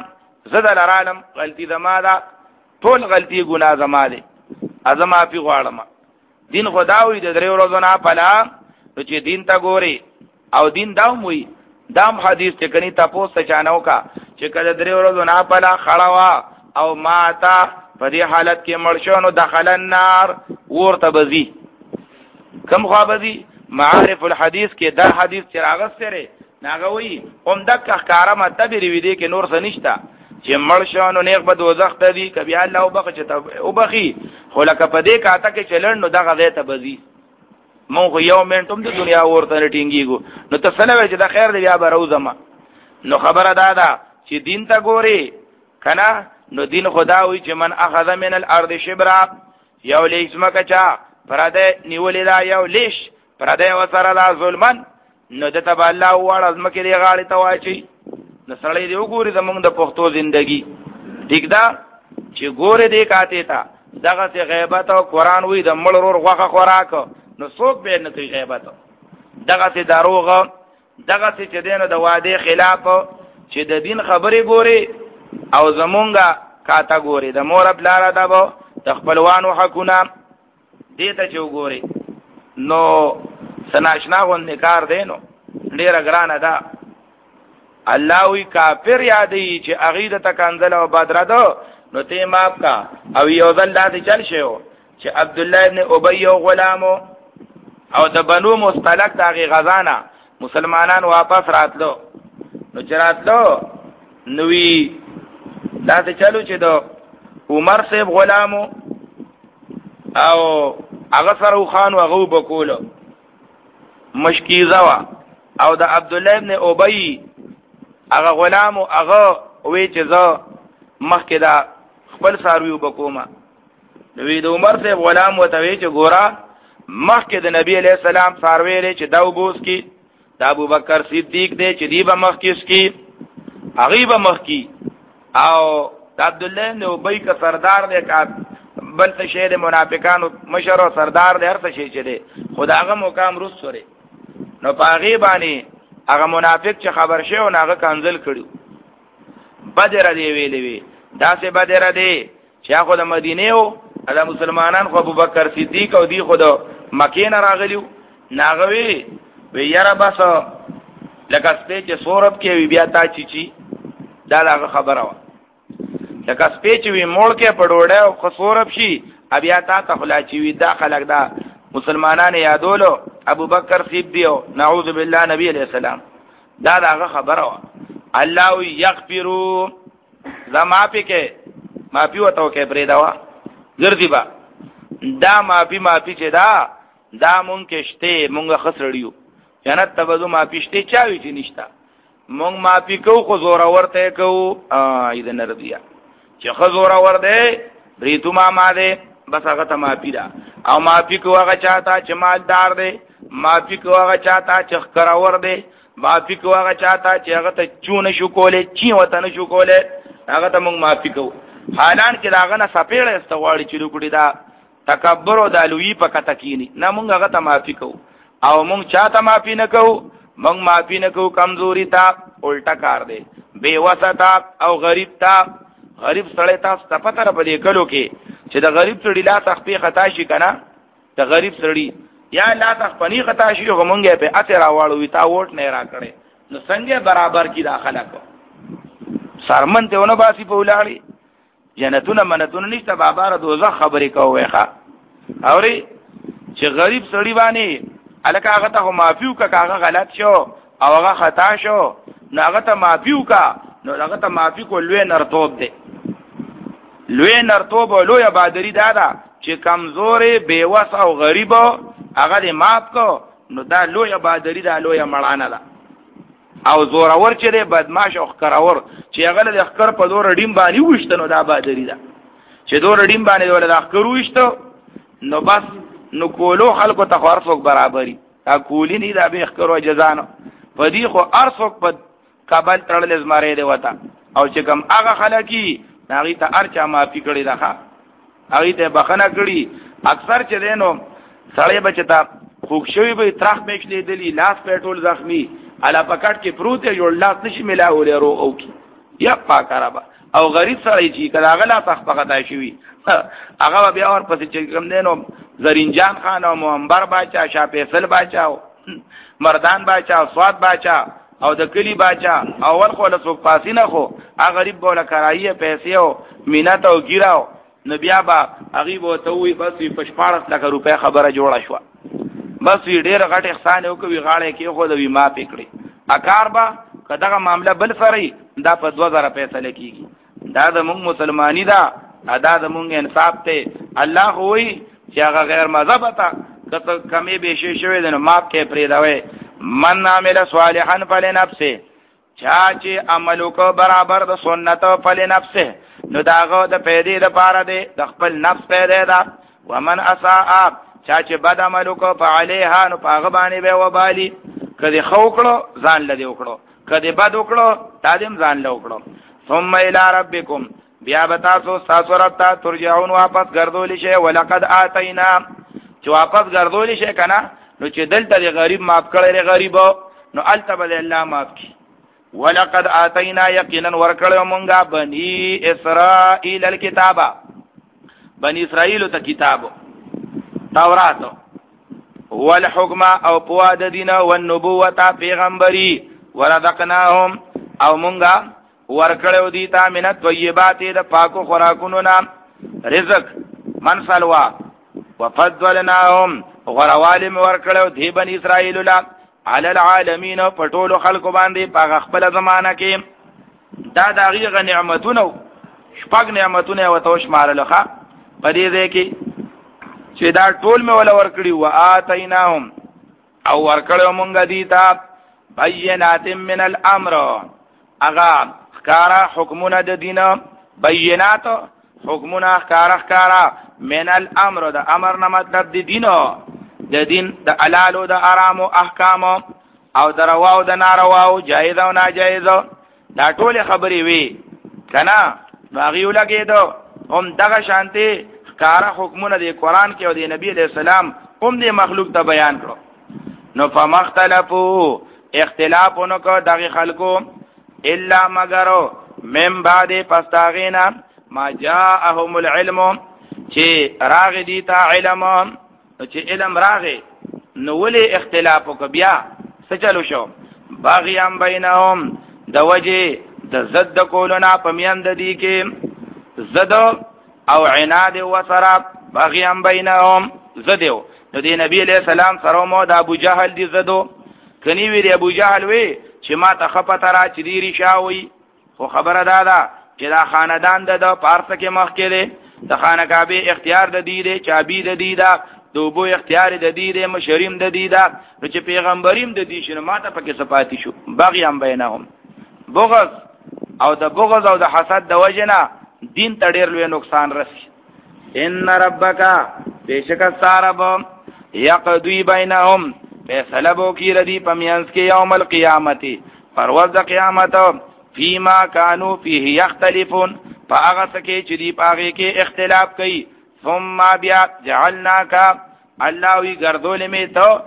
زدل عالم غلطی زما ده ټول غلطی ګناه زما ده ازما پی غواړم دین خداوی د درې ورځې نه پلا نو چې دین ته ګوري او دین داوم وي دام حدیث ته کني تاسو ته چانو کا چې کله درې ورځې نه پلا خړوا او ماتا په دې حالت کې مرشونو دخل النار ورته بزي کم خوابزي معارف الحديث کې دا حدیث چې راغستره ناغوي هم د ښکارا متبر وی دي کې نور څه نشتا چې مرشونو نیغ به دوزخ ته دي کبي الله وبخ چې او بخي خو لکه په دې کاته کې چلن نو دغه ځای ته بزي مونږ یو منټم د دنیا ورته ټینګيګو نو ته سلوي چې د خیر دی بیا به روزما نو خبره دا ده چې دین ته ګوري کنه نو دین خدا وی چې من اخذ من الارض شبرا یو لیش مکچا پرده نیولې دا یو لیش پرده وسره لا ظلمن نو د تبع الله وړ ازمکه دی غاړي ته واچي نو سړی دی وګوري زمونږ د پښتو ژوندۍ ټیک دا چې ګوره دې کاته تا دغه څه غیبت او قران وی د مړ ور غوخه خوراک نو څوک به نه کوي غیبت دغه څه دروغ دغه څه چې دینه د واده خلاف چې د دین خبرې ګوري او زمونږه کاته ګوري د مور بلاره دا به د خپلوانو حقونه دې ته چې وګوري نو سناشنا غون کار دی نو ډیره ګرانه ده الله وی کافر یادې چې عقیده تکنزل او بدر ده نو ته ماف کا او یو ځل دې چل شو چې عبد الله ابن ابي غلامو او د بنو مستلق دغه غزانه مسلمانان واپس راتلو نو چراتلو نوې دا ته چلو چې دو عمر صاحب غلامو او هغه سره خان او غو بکولو مشکیزه وا او د عبد الله ابن ابي هغه غلامو هغه وی چې زه مخکې دا خپل ساروي وبکوما نو د عمر صاحب غلام وته وی چې ګورا مخکې د نبی علیہ السلام ساروي لري چې دا وبوس کی د ابوبکر صدیق دی چې دی به مخکې کی هغه به مخکې او د عبد الله بن ابي کا سردار دی کا بل څه شه د منافقانو مشر او سردار دی هر څه شي چې دی خداغه مقام روس سره نو پاغي باندې هغه منافق چې خبر شه او هغه کنزل کړو بدر دی ویلې وی دا سه بدر دی چې هغه د مدینه او د مسلمانان خو ابوبکر صدیق او دی خود مکه نه راغلیو ناغوي وی یاره بس لکه سپې چې سورب کې وی بیا تا چی چی دا هغه خبره وا لکه سپې چې وی موړ کې پډوړې او خسورب شي بیا تا ته خلا چی وی دا خلک دا مسلمانان یادولو ابوبکر صدیق نعوذ بالله نبی علیہ السلام دا هغه خبره وا الله یغفروا زما پکې معافي وته کې پرې دا وا ګرځي با دا معافي معافي چې دا دا مونږ کې شته مونږ خسرړیو جنت تبذو معافي شته چاوي چې نشتا مونږ معافي کو خو زور ورته کو ا اذن نردیا چې خو زور ورده بریتو ما ما ده بس هغه ته معافي ده او معافي کو هغه چاته چې مالدار ده معافي کو هغه چاته چې خراور ده معافي کو هغه چاته چې هغه ته چون شو کوله چی وته نه شو کوله هغه ته مونږ معافي کو حالان کې داغه نه سپېړې استواړي چې لوکړي دا تکبر او د لوی په کته کینی نه مونږ هغه ته معافي کو او مونږ چاته معافي نه کو مونږ معافي نه کو کمزوري تا الټا کار دی بے وسطا او غریب تا غریب سړی تاسو ته پته را پدې کلو کې چې د غریب سړی لا تخپی خطا شي کنه د غریب سړی یا لا تخپنی خطا شي او مونږه په اثر راوړو تا ووټ نه را کړي نو څنګه برابر کی داخله کو سرمن ته ونه باسي په ولاړی جنتونه منتونه نشته بابا را دوزخ خبرې کوي ښا اوري چې غریب سړی باندې الکه هغه ته معافیو کا هغه غلط شو او هغه خطا شو نو هغه ته معافیو کا نو هغه ته معافي کو لوی نرتوب دی لوی نرتوب او لوی بادری دادا چې کمزورې بیوس او غریب هغه دې معاف کو نو دا لوی بادری دا لوی مړانه ده او زور اور چې بدمعش او خکراور چې هغه له خکر په دور ډیم باندې وښتنو دا بادری ده چې دور ډیم باندې ول د خکر وښتو نو بس نو کولو خلکو ته خرڅوک برابرۍ دا کولی نه دا به خکر او جزانه پدې خو ارڅوک په کابل تړل زماره دی وتا او چې کوم هغه خلکی هغه ته ارچا معافي کړی ده هغه ته بخنه کړی اکثر چې دینو سړی بچتا خوښوي به ترخ میچلې دلی لاس پټول زخمی علا پکټ کې پروت یو لاس نشي ملاولې رو او کی یا پاکارابا او غریب سړی چې کله غلا تخپقتا شي هغه بیا اور پسې چې کوم دینو زرینجان خان او منبر باچا شاه فیصل باچا مردان باچا سواد باچا او د کلی باچا اول خو له څوک پاسې نه خو هغه غریب بوله کرایه پیسې او مینت او ګیراو نو بیا با هغه بو ته وي بس په شپاړس لک روپے خبره جوړه شو بس ډېر غټ احسان وکوي غاړه کې خو د وی ما پکړي اکار با کداغه معاملہ بل سره دا په دوه زره فیصله کیږي دا د موږ مسلمانی دا ادا د موږ انصاف ته الله وایي چې هغه غیر مذهب ته کته کمی به شي شوی د ماپ کې پرې دا من عمل صالحا فلنفسه چا چې عمل کو برابر د سنت فلنفسه نو داغه د پیدې لپاره دی د خپل نفس پیدا ده ومن اساء چا چې بد عمل کو فعليها نو پاغه باندې به وبالي کدي خو کړو ځان لدی وکړو کدي بد وکړو تادم ځان له وکړو ثم الى ربكم بیا بتا سو تاسو رب ته ترجعون واپس ګرځول شي ولقد اتینا چې واپس ګرځول شي کنه نو چې دلته غریب معاف کړي غریب نو التبل الله معاف کی ولقد اتینا یقینا ورکړو مونږه بنی اسرائیل الکتابه بنی اسرائیل ته کتابو تورات والحکم او پوا د دین او النبوت پیغمبري ورزقناهم او مونږه ورکړو دي تا من طیبات د پاکو خوراکونو نام رزق من سلوا وفضلناهم غروالم ورکړو دی بنی اسرائیل لا علی العالمین پټول خلق باندې په خپل زمانہ کې دا دغه نعمتونه شپږ نعمتونه وتوش مارلخه په دې ده کې چې دا ټول مې ولا ورکړي وا اتیناهم او ورکړو مونږ دي تا بینات من الامر اغا خکارا حکمونه د دین بینات حکمونه خکارا خکارا من الامر د امر نه مطلب د دین د دین د حلال او د حرام او احکام او دروا او د ناروا او جایز او ناجایز دا ټول خبرې وي کنا باغیو لګیدو هم دغه شانتي خکارا حکمونه د قران کې او د نبی علیہ السلام هم د مخلوق ته بیان کړو نو فمختلفو اختلافونو کو دغه خلقو الا مگرو من بعد پستاغینا ما جاءهم العلم چې راغ دي تا علم چې علم راغ نو ولي اختلاف وک بیا څه چلو شو باغیان بینهم د وجه د زد کولنا پمیند دي کې زد او عناد و سراب باغیان بینهم زدو نو دی نبی علیہ السلام سره مو د ابو جهل دی زدو کني وی ابو جهل وی چې ما ته خپته را چې دی ریشاوي خو خبره دادا چې دا خاندان د پارس کې مخ کې دی د خانقابه اختیار د دی دی چابي د دی دا دوبو اختیار د دی دی مشریم د دی دا چې پیغمبریم د دی شنو ما ته پکې صفاتی شو باغیان بینهم بغض او د بغض او د حسد د وجنه دین ته ډیر لوی نقصان رسي ان ربک بیشک سارب یقضی بینهم فیصله بو کی ردی پمینس کې یوم القیامت پرواز د قیامت فیما کانوا فیه یختلفون فاغه سکه چې دی پاغه کې اختلاف کوي ثم بیا جعلناک الله وی ګرځول می ته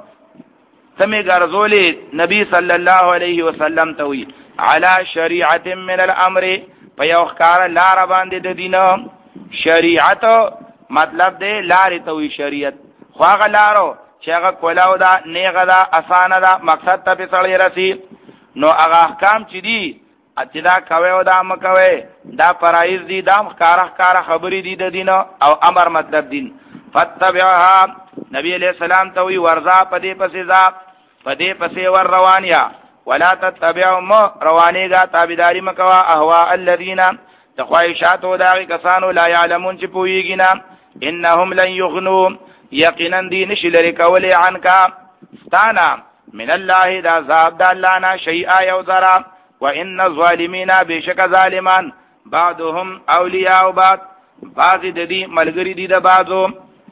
سمې ګرځولې نبی صلی الله علیه وسلم ته وی علی شریعت من الامر په یو ښکار لار باندې د دین شریعت مطلب دی لارې ته وی شریعت خو هغه لارو چې هغه کولاو دا نیغه دا اسانه دا مقصد ته پسړی رسی نو هغه احکام چې دي چې دا کوي او دا مکوي دا فرایض دي دا ښکارا ښکارا خبرې دي د دین او امر مطلب دین فتبعها نبی علیہ السلام ته وی ورزا پدې پسې ځا پدې پسې ور روانیا ولا تتبعوا ما روانيګه تابعداري مکوا اهوا الذين تخوايشاتو داغي کسانو لا يعلمون چې پويږي نه انهم لن يغنوا یقینا دی نشی لري کولی عنکا ستانا من الله دا عذاب د الله نه شیئا یو ذرا وان الظالمین بشک ظالمان بعضهم اولیاء بعض بعض د دې ملګری دي د بعضو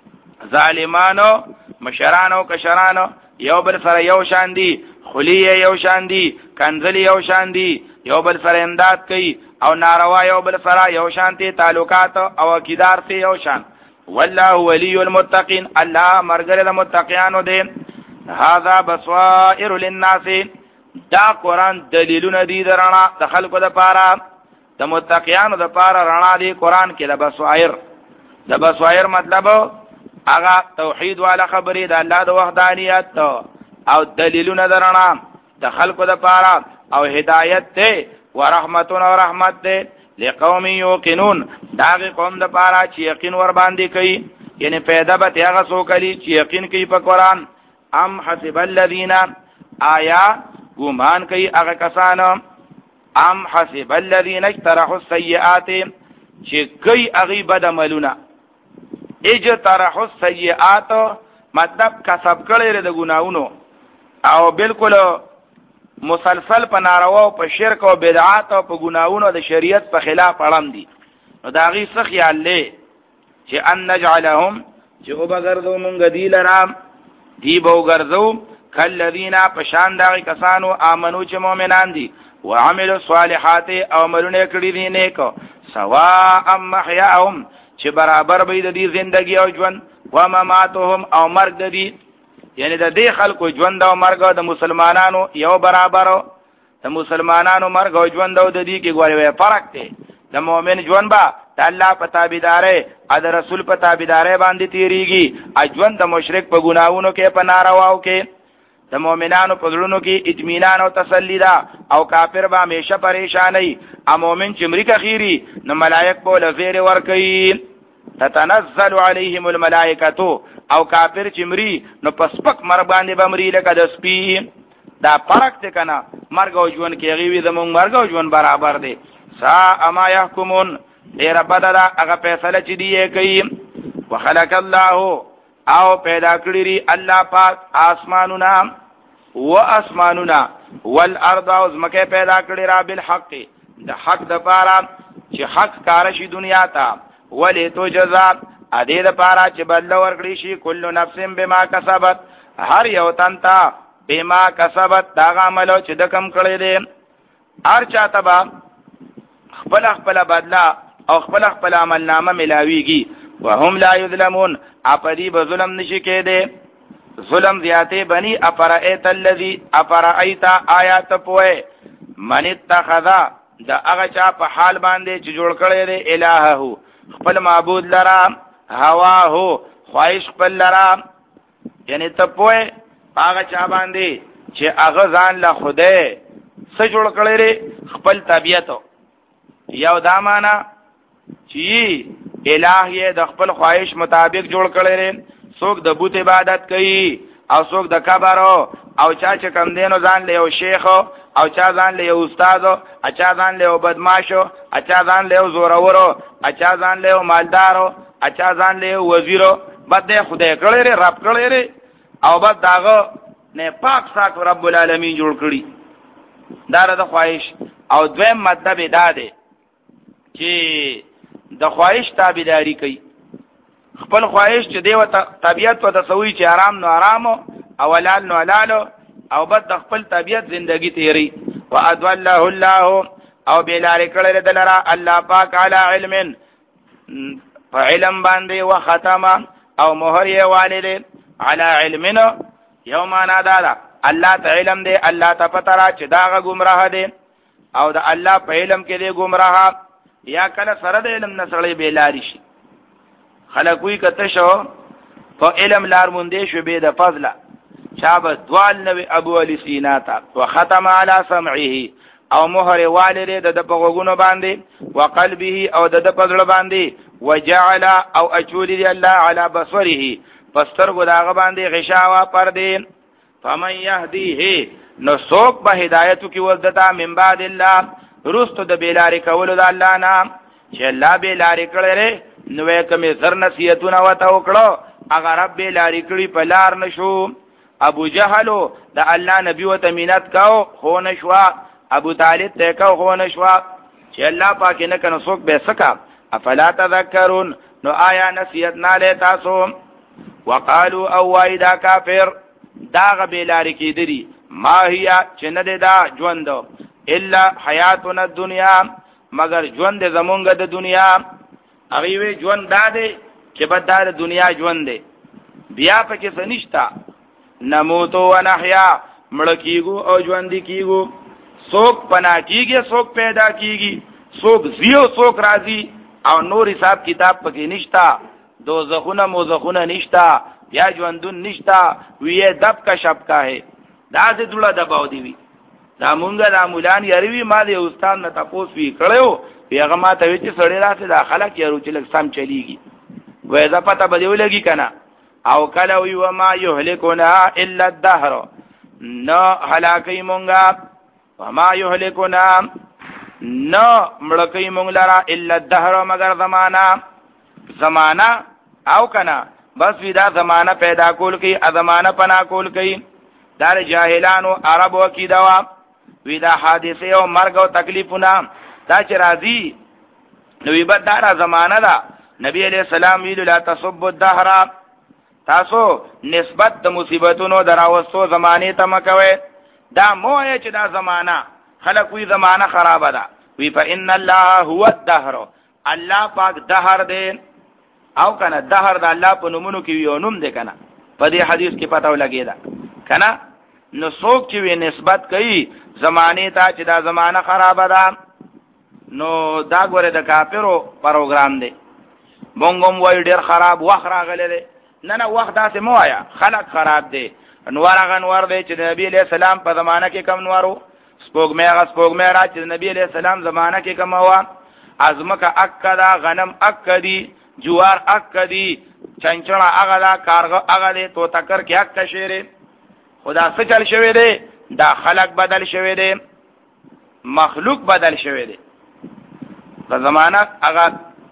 ظالمانو مشرانو کشرانو یو بل سره یو شان دي خلیه یو شان دي کنزلی یو شان دي یو بل سره امداد کوي او ناروا یو بل سره یو شانتي تعلقات او عقیدار سي یو شان والله ولي المتقين الله مرګره د متقینانو دي هذا بصائر للناس دا قران دلیلونه دي درنا د خلکو د پاره د متقیانو د پاره رڼا دی قران کې د بصائر د بصائر مطلب هغه توحید والا خبرې د الله د وحدانیت او دلیلونه درنا د خلقو د پاره او هدایت ته ورحمتون او رحمت ته لقوم یوقنون داغه قوم د پاره چې یقین ور باندې کوي یعنی پیدا به هغه څوکلی چې یقین کوي په قران. ام حسب الذین آیا ګمان کوي هغه کسانو ام حسب الذین اجترحوا السیئات چې کوي هغه بد عملونه اجترحوا السیئات مطلب کسب کړي د ګناونو او بالکل مسلسل په ناروا او په شرک او بدعات او په ګناونو د شریعت په خلاف اړم دي نو دا غي څه خیال لې چې ان نجعلهم چې وبګرځو مونږ دی لرام دی به وګرځو کلذین پشان دغه کسانو امنو چې مؤمنان دي وعملوا الصالحات او عملونه کړی دي نیک سواء محیاهم چې برابر به د دې ژوندۍ او ژوند و مماتهم او مرګ دي یعنی د دې خلکو ژوند او مرګ د مسلمانانو یو برابر د مسلمانانو مرګ او ژوند او د دې کې ګورې فرق دی د مؤمن ژوند با د الله په تابعداري او د رسول په تابعداري باندې تیریږي او ژوند د مشرک په ګناوونو کې په نارواو کې د مؤمنانو په زړونو کې اطمینان او تسلی ده او کافر به همیشه پریشانی او مؤمن چې مریک اخیری نو ملائک په لزیر ور کوي تتنزل عليهم الملائکه او کافر چې مری نو پسپک مر باندې بمری لکه د سپی دا فرق دی کنه مرګ او ژوند کې غوي زمون مرګ او ژوند برابر دی سا اما يحكمون ډیر بدل هغه فیصله چې دی کوي وخلق الله او پیدا کړی الله پاک اسمانونه و اسمانونه والارض او زمکه پیدا کړی را بالحق د حق د پاره چې حق کار شي دنیا ته ولې تو جزاء ا دې د پاره چې بدل ورکړي شي کل نفس بما کسبت هر یو تن ته بما کسبت دا عمل چې د کم کړی دی هر چاته با خپل خپل بدلا او خپل خپل عمل نامه ملاويږي وهم لا یظلمون اپدی به ظلم نشي کېده ظلم زیاته بني افرایت الذی افرایت آیات پوهه من اتخذ دا هغه چا په حال باندې چې جوړ کړی دی الہه خپل معبود لرا هوا هو خواهش خپل لرا یعنی ته پوهه هغه چا باندې چې هغه ځان له خوده څه جوړ کړی دی خپل طبيعت یو دا معنا چې الہ یې د خپل خواهش مطابق جوړ کړی دی څوک د بت عبادت کوي او څوک د قبر او چا چې کم دینو ځان له یو شیخ او چا ځان له یو استاد او چا ځان له یو بدمعاش او چا ځان له یو زورور او چا ځان له یو مالدار او چا ځان له یو وزیر بده خدای کړی ری رب کړی ری او بس داغه نه پاک ساک رب العالمین جوړ کړی دا د خواهش او دویم مطلب دا دی چې د خواهش تابعداري کوي خپل خواهش چې دی او طبيعت او تسوي چې آرام نو آرام او حلال نو حلال او بد د خپل طبيعت زندگی تیری وادله الله او بلار کړه دلرا الله پاک علی علم فعلم باندې وختم او مهر یې والد علی علمنا یوم نادادا الله ته علم دی الله ته پتره چې داغه گمراه دی او د الله په علم کې دی گمراه یا کله سره د علم نسړې بیلاری شي خلک وی کته شو په علم لار مونږ شو به د فضله شابه دوال نبی ابو علی سینا تا وختم علی سمعه او مهر والد د پغونو باندې وقلبه او د پزړه باندې وجعل او اچول دی الله علی بصره پستر کو داغه باندې غشاوا پر دین فمن يهديه نو سوق به هدایت کی ولدتا من بعد الله رست د بیلاری کول د الله نام چې الله بیلاری کړي نو کومه زر نصیحتونه وته وکړو هغه رب بیلاری کړي په لار نشو ابو جهل د الله نبی و تمینت کاو خو نشوا ابو طالب ته کاو خو نشوا چې الله پاک نه کنه سوق به سکا افلا تذکرون نو آیا نصیحت نه له تاسو وقالو او وایدا کافر دا بیلاری کی دری ما هيا چې نه دا ژوند الا حیاتنا الدنیا مگر ژوند زمونږ د دنیا هغه وی ژوند داده چې بدار دنیا ژوند دی بیا پکې سنشتا نموتو و نحیا مړ کیګو او ژوند کیګو څوک پنا کیږي څوک پیدا کیږي څوک زیو څوک راځي او نور حساب کتاب پکې نشتا دوزخونه موزخونه نشتا یا ژوندون نشتا وی دب کا شب کا ہے دا دې دړه دباو دی وی دا مونږه دا مولان یاروي ما دې استاد نه تاسو وی کړو هغه ما ته چې سړی راځي دا خلک یارو چې لک سم چلیږي وای دا پته به ولګي کنه او کله وی و ما یهلکنا الا الدهر نو هلاکی مونږه و ما یهلکنا نو مړکی مونږ لرا الا الدهر مگر زمانہ زمانہ او کنه بس وی دا زمانہ پیدا کول کی ا زمانہ پنا کول کی دار جاهلانو عربو کی دوا وی دا حادثه او مرګ او تکلیفونه دا چې راځي نو وی بد دار زمانہ دا نبی علیہ السلام ویل لا تصب الدهر تاسو نسبت د مصیبتونو دراوستو زمانه ته مکوي دا موه چې دا زمانہ خلق وی زمانہ خراب ده وی فإن الله هو الدهر الله پاک دهر دی او کنه دهر د الله په نومونو کې یو نوم دی کنه په دې حدیث کې پتاو لګیدا کنه نو څوک چې وی نسبت کوي زمانه ته چې دا زمانہ خراب ده نو دا ګوره د کافرو پروګرام دی مونږم وای ډیر خراب وخت راغلی دی نه نه وخت داسې مو آیا خلق خراب دی انوار غنور دی چې نبی علیہ السلام په زمانہ کې کم نورو سپوږمۍ هغه سپوږمۍ را چې نبی علیہ السلام زمانہ کې کم وا ازمکه اکدا غنم اکدی جوار اکدی چنچړه هغه دا کارغه هغه دی تو تکر کې اک شیره خدا څه چل شوی دی دا خلق بدل شوی دی مخلوق بدل شوی دی په زمانہ هغه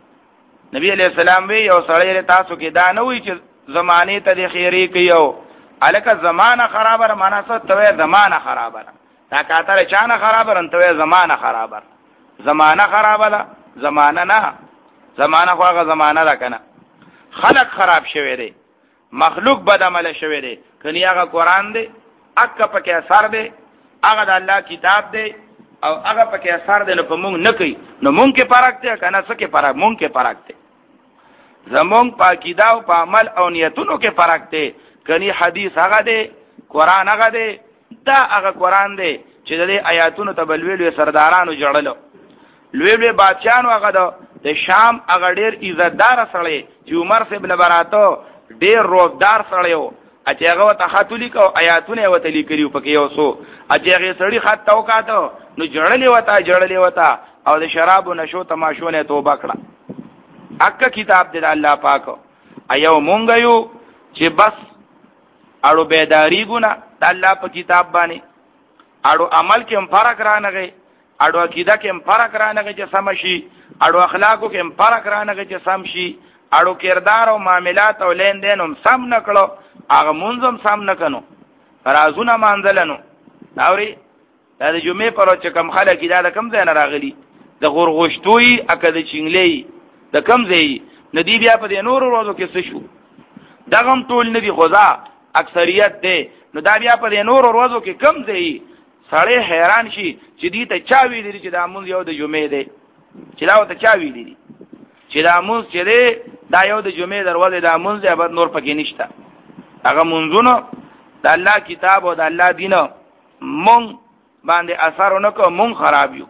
نبی علیہ السلام وی یو سړی تاسو کې دا نه وی چې زمانه ته د خیری کيو الکه زمانہ خرابه معنا څه ته زمانہ خرابه دا کاتره چانه خرابه ته زمانہ خرابه زمانہ خرابه ده زمانہ نه زمانہ خو هغه زمانہ ده کنه خلق خراب شوی دی مخلوق بد عمل شوی دی کني هغه قران دی اک پکې اثر دی هغه د الله کتاب دی او هغه پکې اثر دی نو په مونږ نه کوي نو مونږ کې فرق دی کنه څه کې فرق مونږ کې فرق دی زمونږ په عقیده او په عمل او نیتونو کې فرق دی کني حدیث هغه دی قران هغه دی دا هغه قران دی چې د آیاتونو ته بلوي سردارانو جوړلو لوی لوی بادشاہانو هغه د شام هغه ډیر عزتدار سړی چې عمر ابن براتو ډیر روزدار سړی و چې هغه ته خط لیکو آیاتونه وته لیکلو پکې اوسو چې هغه سړی خط توکاتو نو جړلې وتا جړلې وتا او د شراب او نشو تماشونه توبه کړه اکه کتاب دی الله پاک ایو مونږ یو چې بس اړو بیداری ګونه د الله په کتاب باندې اړو عمل کې فرق رانغی اړو عقیده کې فرق رانغی چې سم شي اړو اخلاقو کې فرق رانغی چې سم شي اړو کردار او معاملات او لین دین هم سم نکړو هغه مونږم سم نکنو رازونه مانځلنو اوري دا د جمعې پر چې کم خلک دا د کم ځای نه راغلي د غورغشتوي اکه د چنګلې د کم ځای ندی بیا په نور ورځو کې څه شو دغه ټول ندی خدا اکثریت دی نو دا بیا په نور ورځو کې کم ځای سړی حیران شي چې دې ته چا ویلي چې دا مونږ یو د جمعې دی چې دا ته چا ویلي چې دا مونږ چې دی دا یو د جمعې دروازه دا مونږ دی به نور پکې نشته هغه مونږونو د الله کتاب او د الله دین مونږ باندې اثر نه کو مونږ خراب یو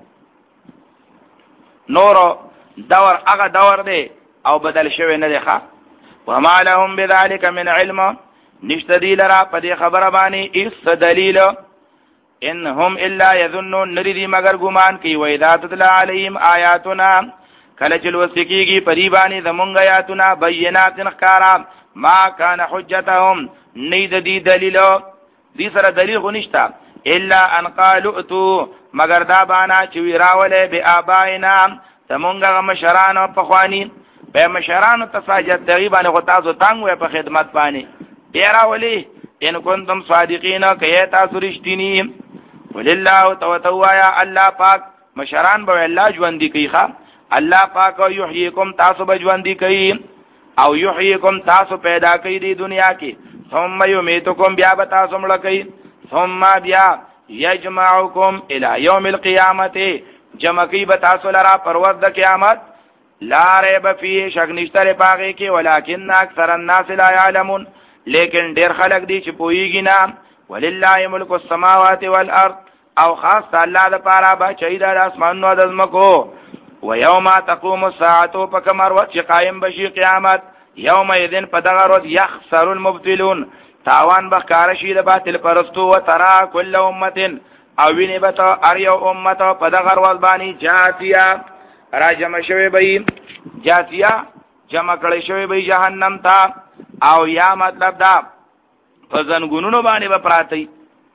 نور دور هغه دور دی او بدل شوی نه دی ښا وما لهم بذلك من علم نشتدی لرا په دې خبره باندې اس دلیل ان هم الا يظنون نريدي مگر ګمان کوي و اذا تتلى عليهم آیاتنا کله چې لوستکیږي پری باندې زمونږ آیاتنا بینات نخکارا ما كان حجتهم نید دی دلیل دې سره دلیل خو نشتا الا ان قالوا اتو مگر دا بانا چې ویراوله به اباینا زمونږ مشران په خواني به مشران تساجد دی باندې خو تاسو تنگ وې په خدمت باندې ډیراولي ان کنتم صادقین کای تاسو رښتینی ولله توتوایا الله پاک مشران به الله ژوند کوي ښا الله پاک یحییکم تاسو به ژوند کوي او یحییکم تاسو پیدا کوي دی دنیا کې ثم یمیتکم بیا به تاسو مړ کوي ثم بیا یجمعکم الی یوم القیامت جمع کوي به تاسو لرا پر ورځ د قیامت لا ریب فیه شک نشته پاږي کې ولکن اکثر الناس لا یعلمون لیکن ډیر خلک دي چې پوېږي نه ولله ملک السماوات والارض او خاص الله د پاره با چي د اسمانونو د زمکو ويوم تقوم الساعه فكمر وقت قائم بشي قیامت یوم اذن پدغرد يخسر المبطلون تاوان بخکار شي د باطل پرستو و ترى كل امه او ویني بتا اریو امه پدغر ور باندې جاتیا را جمع شوی بی جاتیا جمع کړی شوی بی جهنم تا او یا مطلب دا فزنګونونو باندې به پراتی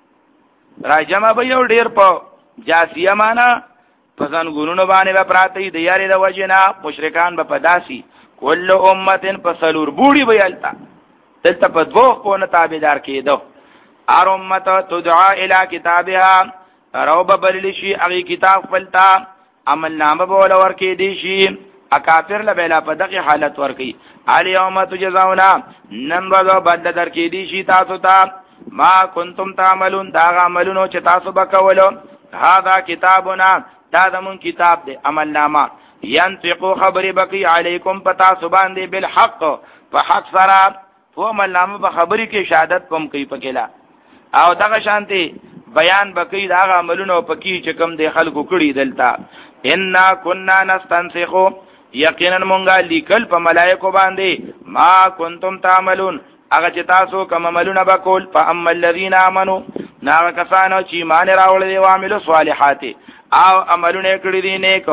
را جمع به یو ډیر په جاسیه معنا فزنګونونو باندې به پراتی د یاري د وجنا مشرکان به پداسي کل امه فسلور بوړي به یلتا دلته په دوه په نه تابعدار کېدو ار امه تدعى الى كتابها روب بلشي اغي کتاب فلتا عمل نامه بوله ورکی دی شي اکافر لبلا په دغه حالت ورکی الیوم تجزاونا نن ورځ بدل درکې دی شي تاسو ته ما کنتم تعملون دا عملونو چې تاسو وکولو هاذا کتابنا دا زمون کتاب دی عمل نامه ينطق خبر بقي عليكم پتا سبحان دی بالحق فحق سرا فو عمل نامه په خبري کې شهادت کوم کوي پکېلا او دغه شانتي بیان بقي دا عملونو پکې چې کوم دی خلکو کړي دلتا ان كنا نستنسخو یقینا مونږه لیکل په ملائکه باندې ما کنتم تعملون هغه چې تاسو کوم عملونه وکول فاما الذين امنوا نا کسانو چې ایمان راوړل دي او عملو صالحات او عملونه کړی دي نیک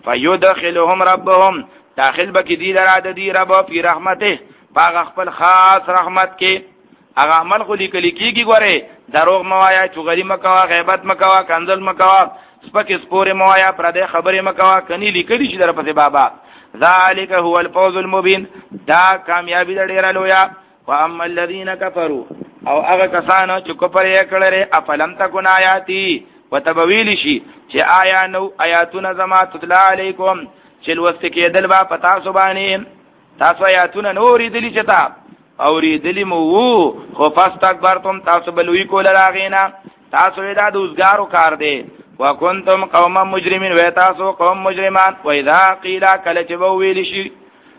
فيدخلهم ربهم داخل بکی دی لرا د دی رب په رحمته باغ خپل خاص رحمت کې هغه عمل خو لیکل کیږي ګوره دروغ موایا چغلی مکوا غیبت مکوا کنزل مکوا سپک سپور موایا پر دې خبره مکوا کني لیکلی شي در پسې بابا ذالک هو الفوز المبین دا کامیابی د ډیر لویا واما الذين كفروا او هغه کسانو چې کفر یې کړل افلم تکون آیاتی وتبویل شي چې آیا نو آیاتونه زما تطلع علیکم چې لوست کېدل با پتا سبحانه تاسو آیاتونه نورې دلی چتا اورې دلی مو وو خو فاستكبرتم تاسو بلوي کول راغینا تاسو دا د اوسګارو کار دی وکنتم قوما مجرمین و تاسو قوم مجرمان و اذا قیل کله چې ویل شي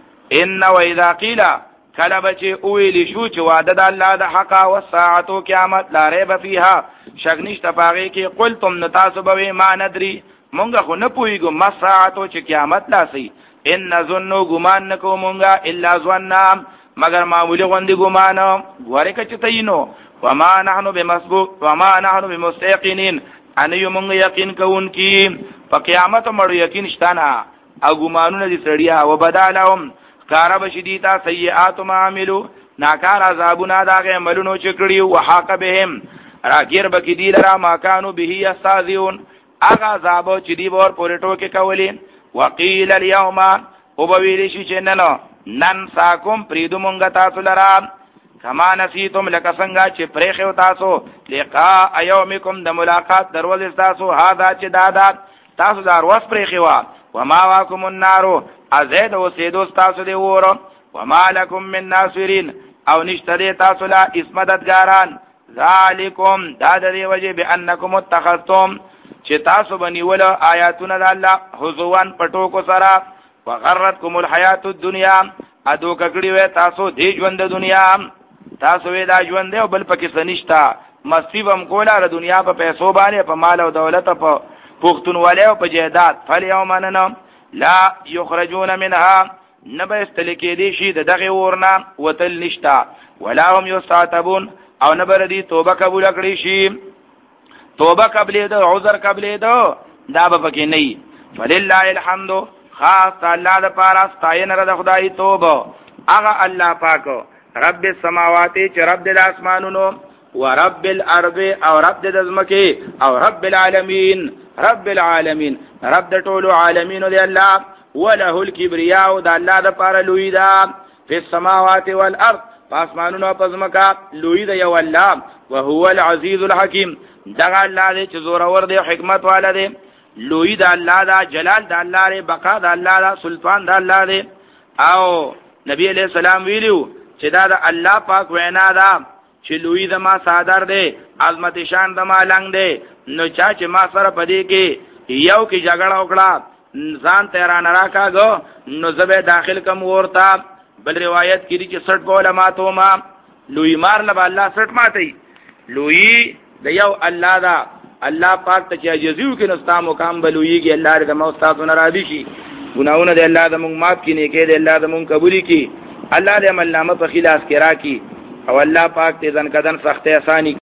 ان و اذا قیل کله چې ویل شو چې وعده د الله د حق او ساعتو قیامت لا ریب فیها شګنیش تفاغه کې قلتم نتاسو به ما ندری مونږ خو نه پویګو ما ساعتو چې قیامت لا سي ان ظنوا غمان نکو مونږه الا ظننا مگر معمولی غوندي ګمان غوړې کچ تینو وما نحنو بمسبوق وما نحنو بمستيقنين ان یمون یقین کوون کی په قیامت مړو یقین شتانا او ګمانونه دي سړیا و بدالهم کارب شدیتا سیئات ما عملو ناکار عذابنا داغه عملونو چکړي او حق بهم راګیر بکی دی لرا ما کانوا به استاذون اغه عذاب چې دی ور پورټو کې کولی وقیل اليوم او بویل شي چې نن نن ساکم پریدو مونږ تاسو لرا کما نسیتم لک څنګه چې پرېخو تاسو لقاء یومکم د ملاقات دروازه تاسو هاذا چې دادا تاسو دار وس پرېخوا وما واکم النار ازید او سیدو تاسو دی وره وما لكم من ناصرین او نشته تاسو لا اسمددګاران ذالکم دا د دی وجه بانکم اتخذتم چې تاسو بنیول آیاتونه د الله حضوان پټو کو سره وغرتکم الحیات الدنیا ادو کګړی و تاسو دی ژوند د دنیا تاسو وی دا ژوند دی او بل پکې سنشتا مصیبم کولا د دنیا په پیسو باندې په مال او دولت په پختونواله او په جیدات فل یومنا لا یخرجون منها نبه استلکی دی شي د دغه ورنا وتل نشتا ولا هم یستعتبون او نبر دی توبه قبول کړی شي توبه قبلې ده عذر قبلې ده دا به پکې نه فلله الحمد خاص الله د پاره ستاینه د خدای توبه هغه الله پاک رب السماوات چې رب د اسمانونو و رب الارض او رب د زمکه او رب العالمین رب العالمین رب د ټولو عالمینو دی الله وله الكبرياء د الله د پاره لوی دا په السماوات والارض پاسمانونو په زمکه لوی دی یو الله وهو العزيز الحكيم دغه الله دی چې زور ور دی حکمت والا دی لوی د الله دا جلال د الله ری بقا د الله دا سلطان د الله دی او نبی علیہ السلام ویلو چې دا د الله پاک وینا دا چې لوی د ما صادر دی عظمت شان د ما لنګ دی نو چا چې ما سره پدې کې یو کې جګړه وکړه ځان تیران راکاګو نو زبه داخل کم ورتا بل روایت کړي چې سټ بوله ماتو ما لوی مار له الله سټ ماتي لوی د یو الله دا الله پاک ته چې عجزیو کې نستا مقام بلويږي الله دې مو استادو نه راضي شي ګناونه دې الله دې موږ معاف کړي کې دې الله دې موږ قبول کړي الله دې عمل نامه په خلاص کې راکړي او الله پاک دې ځن کدن سختي اساني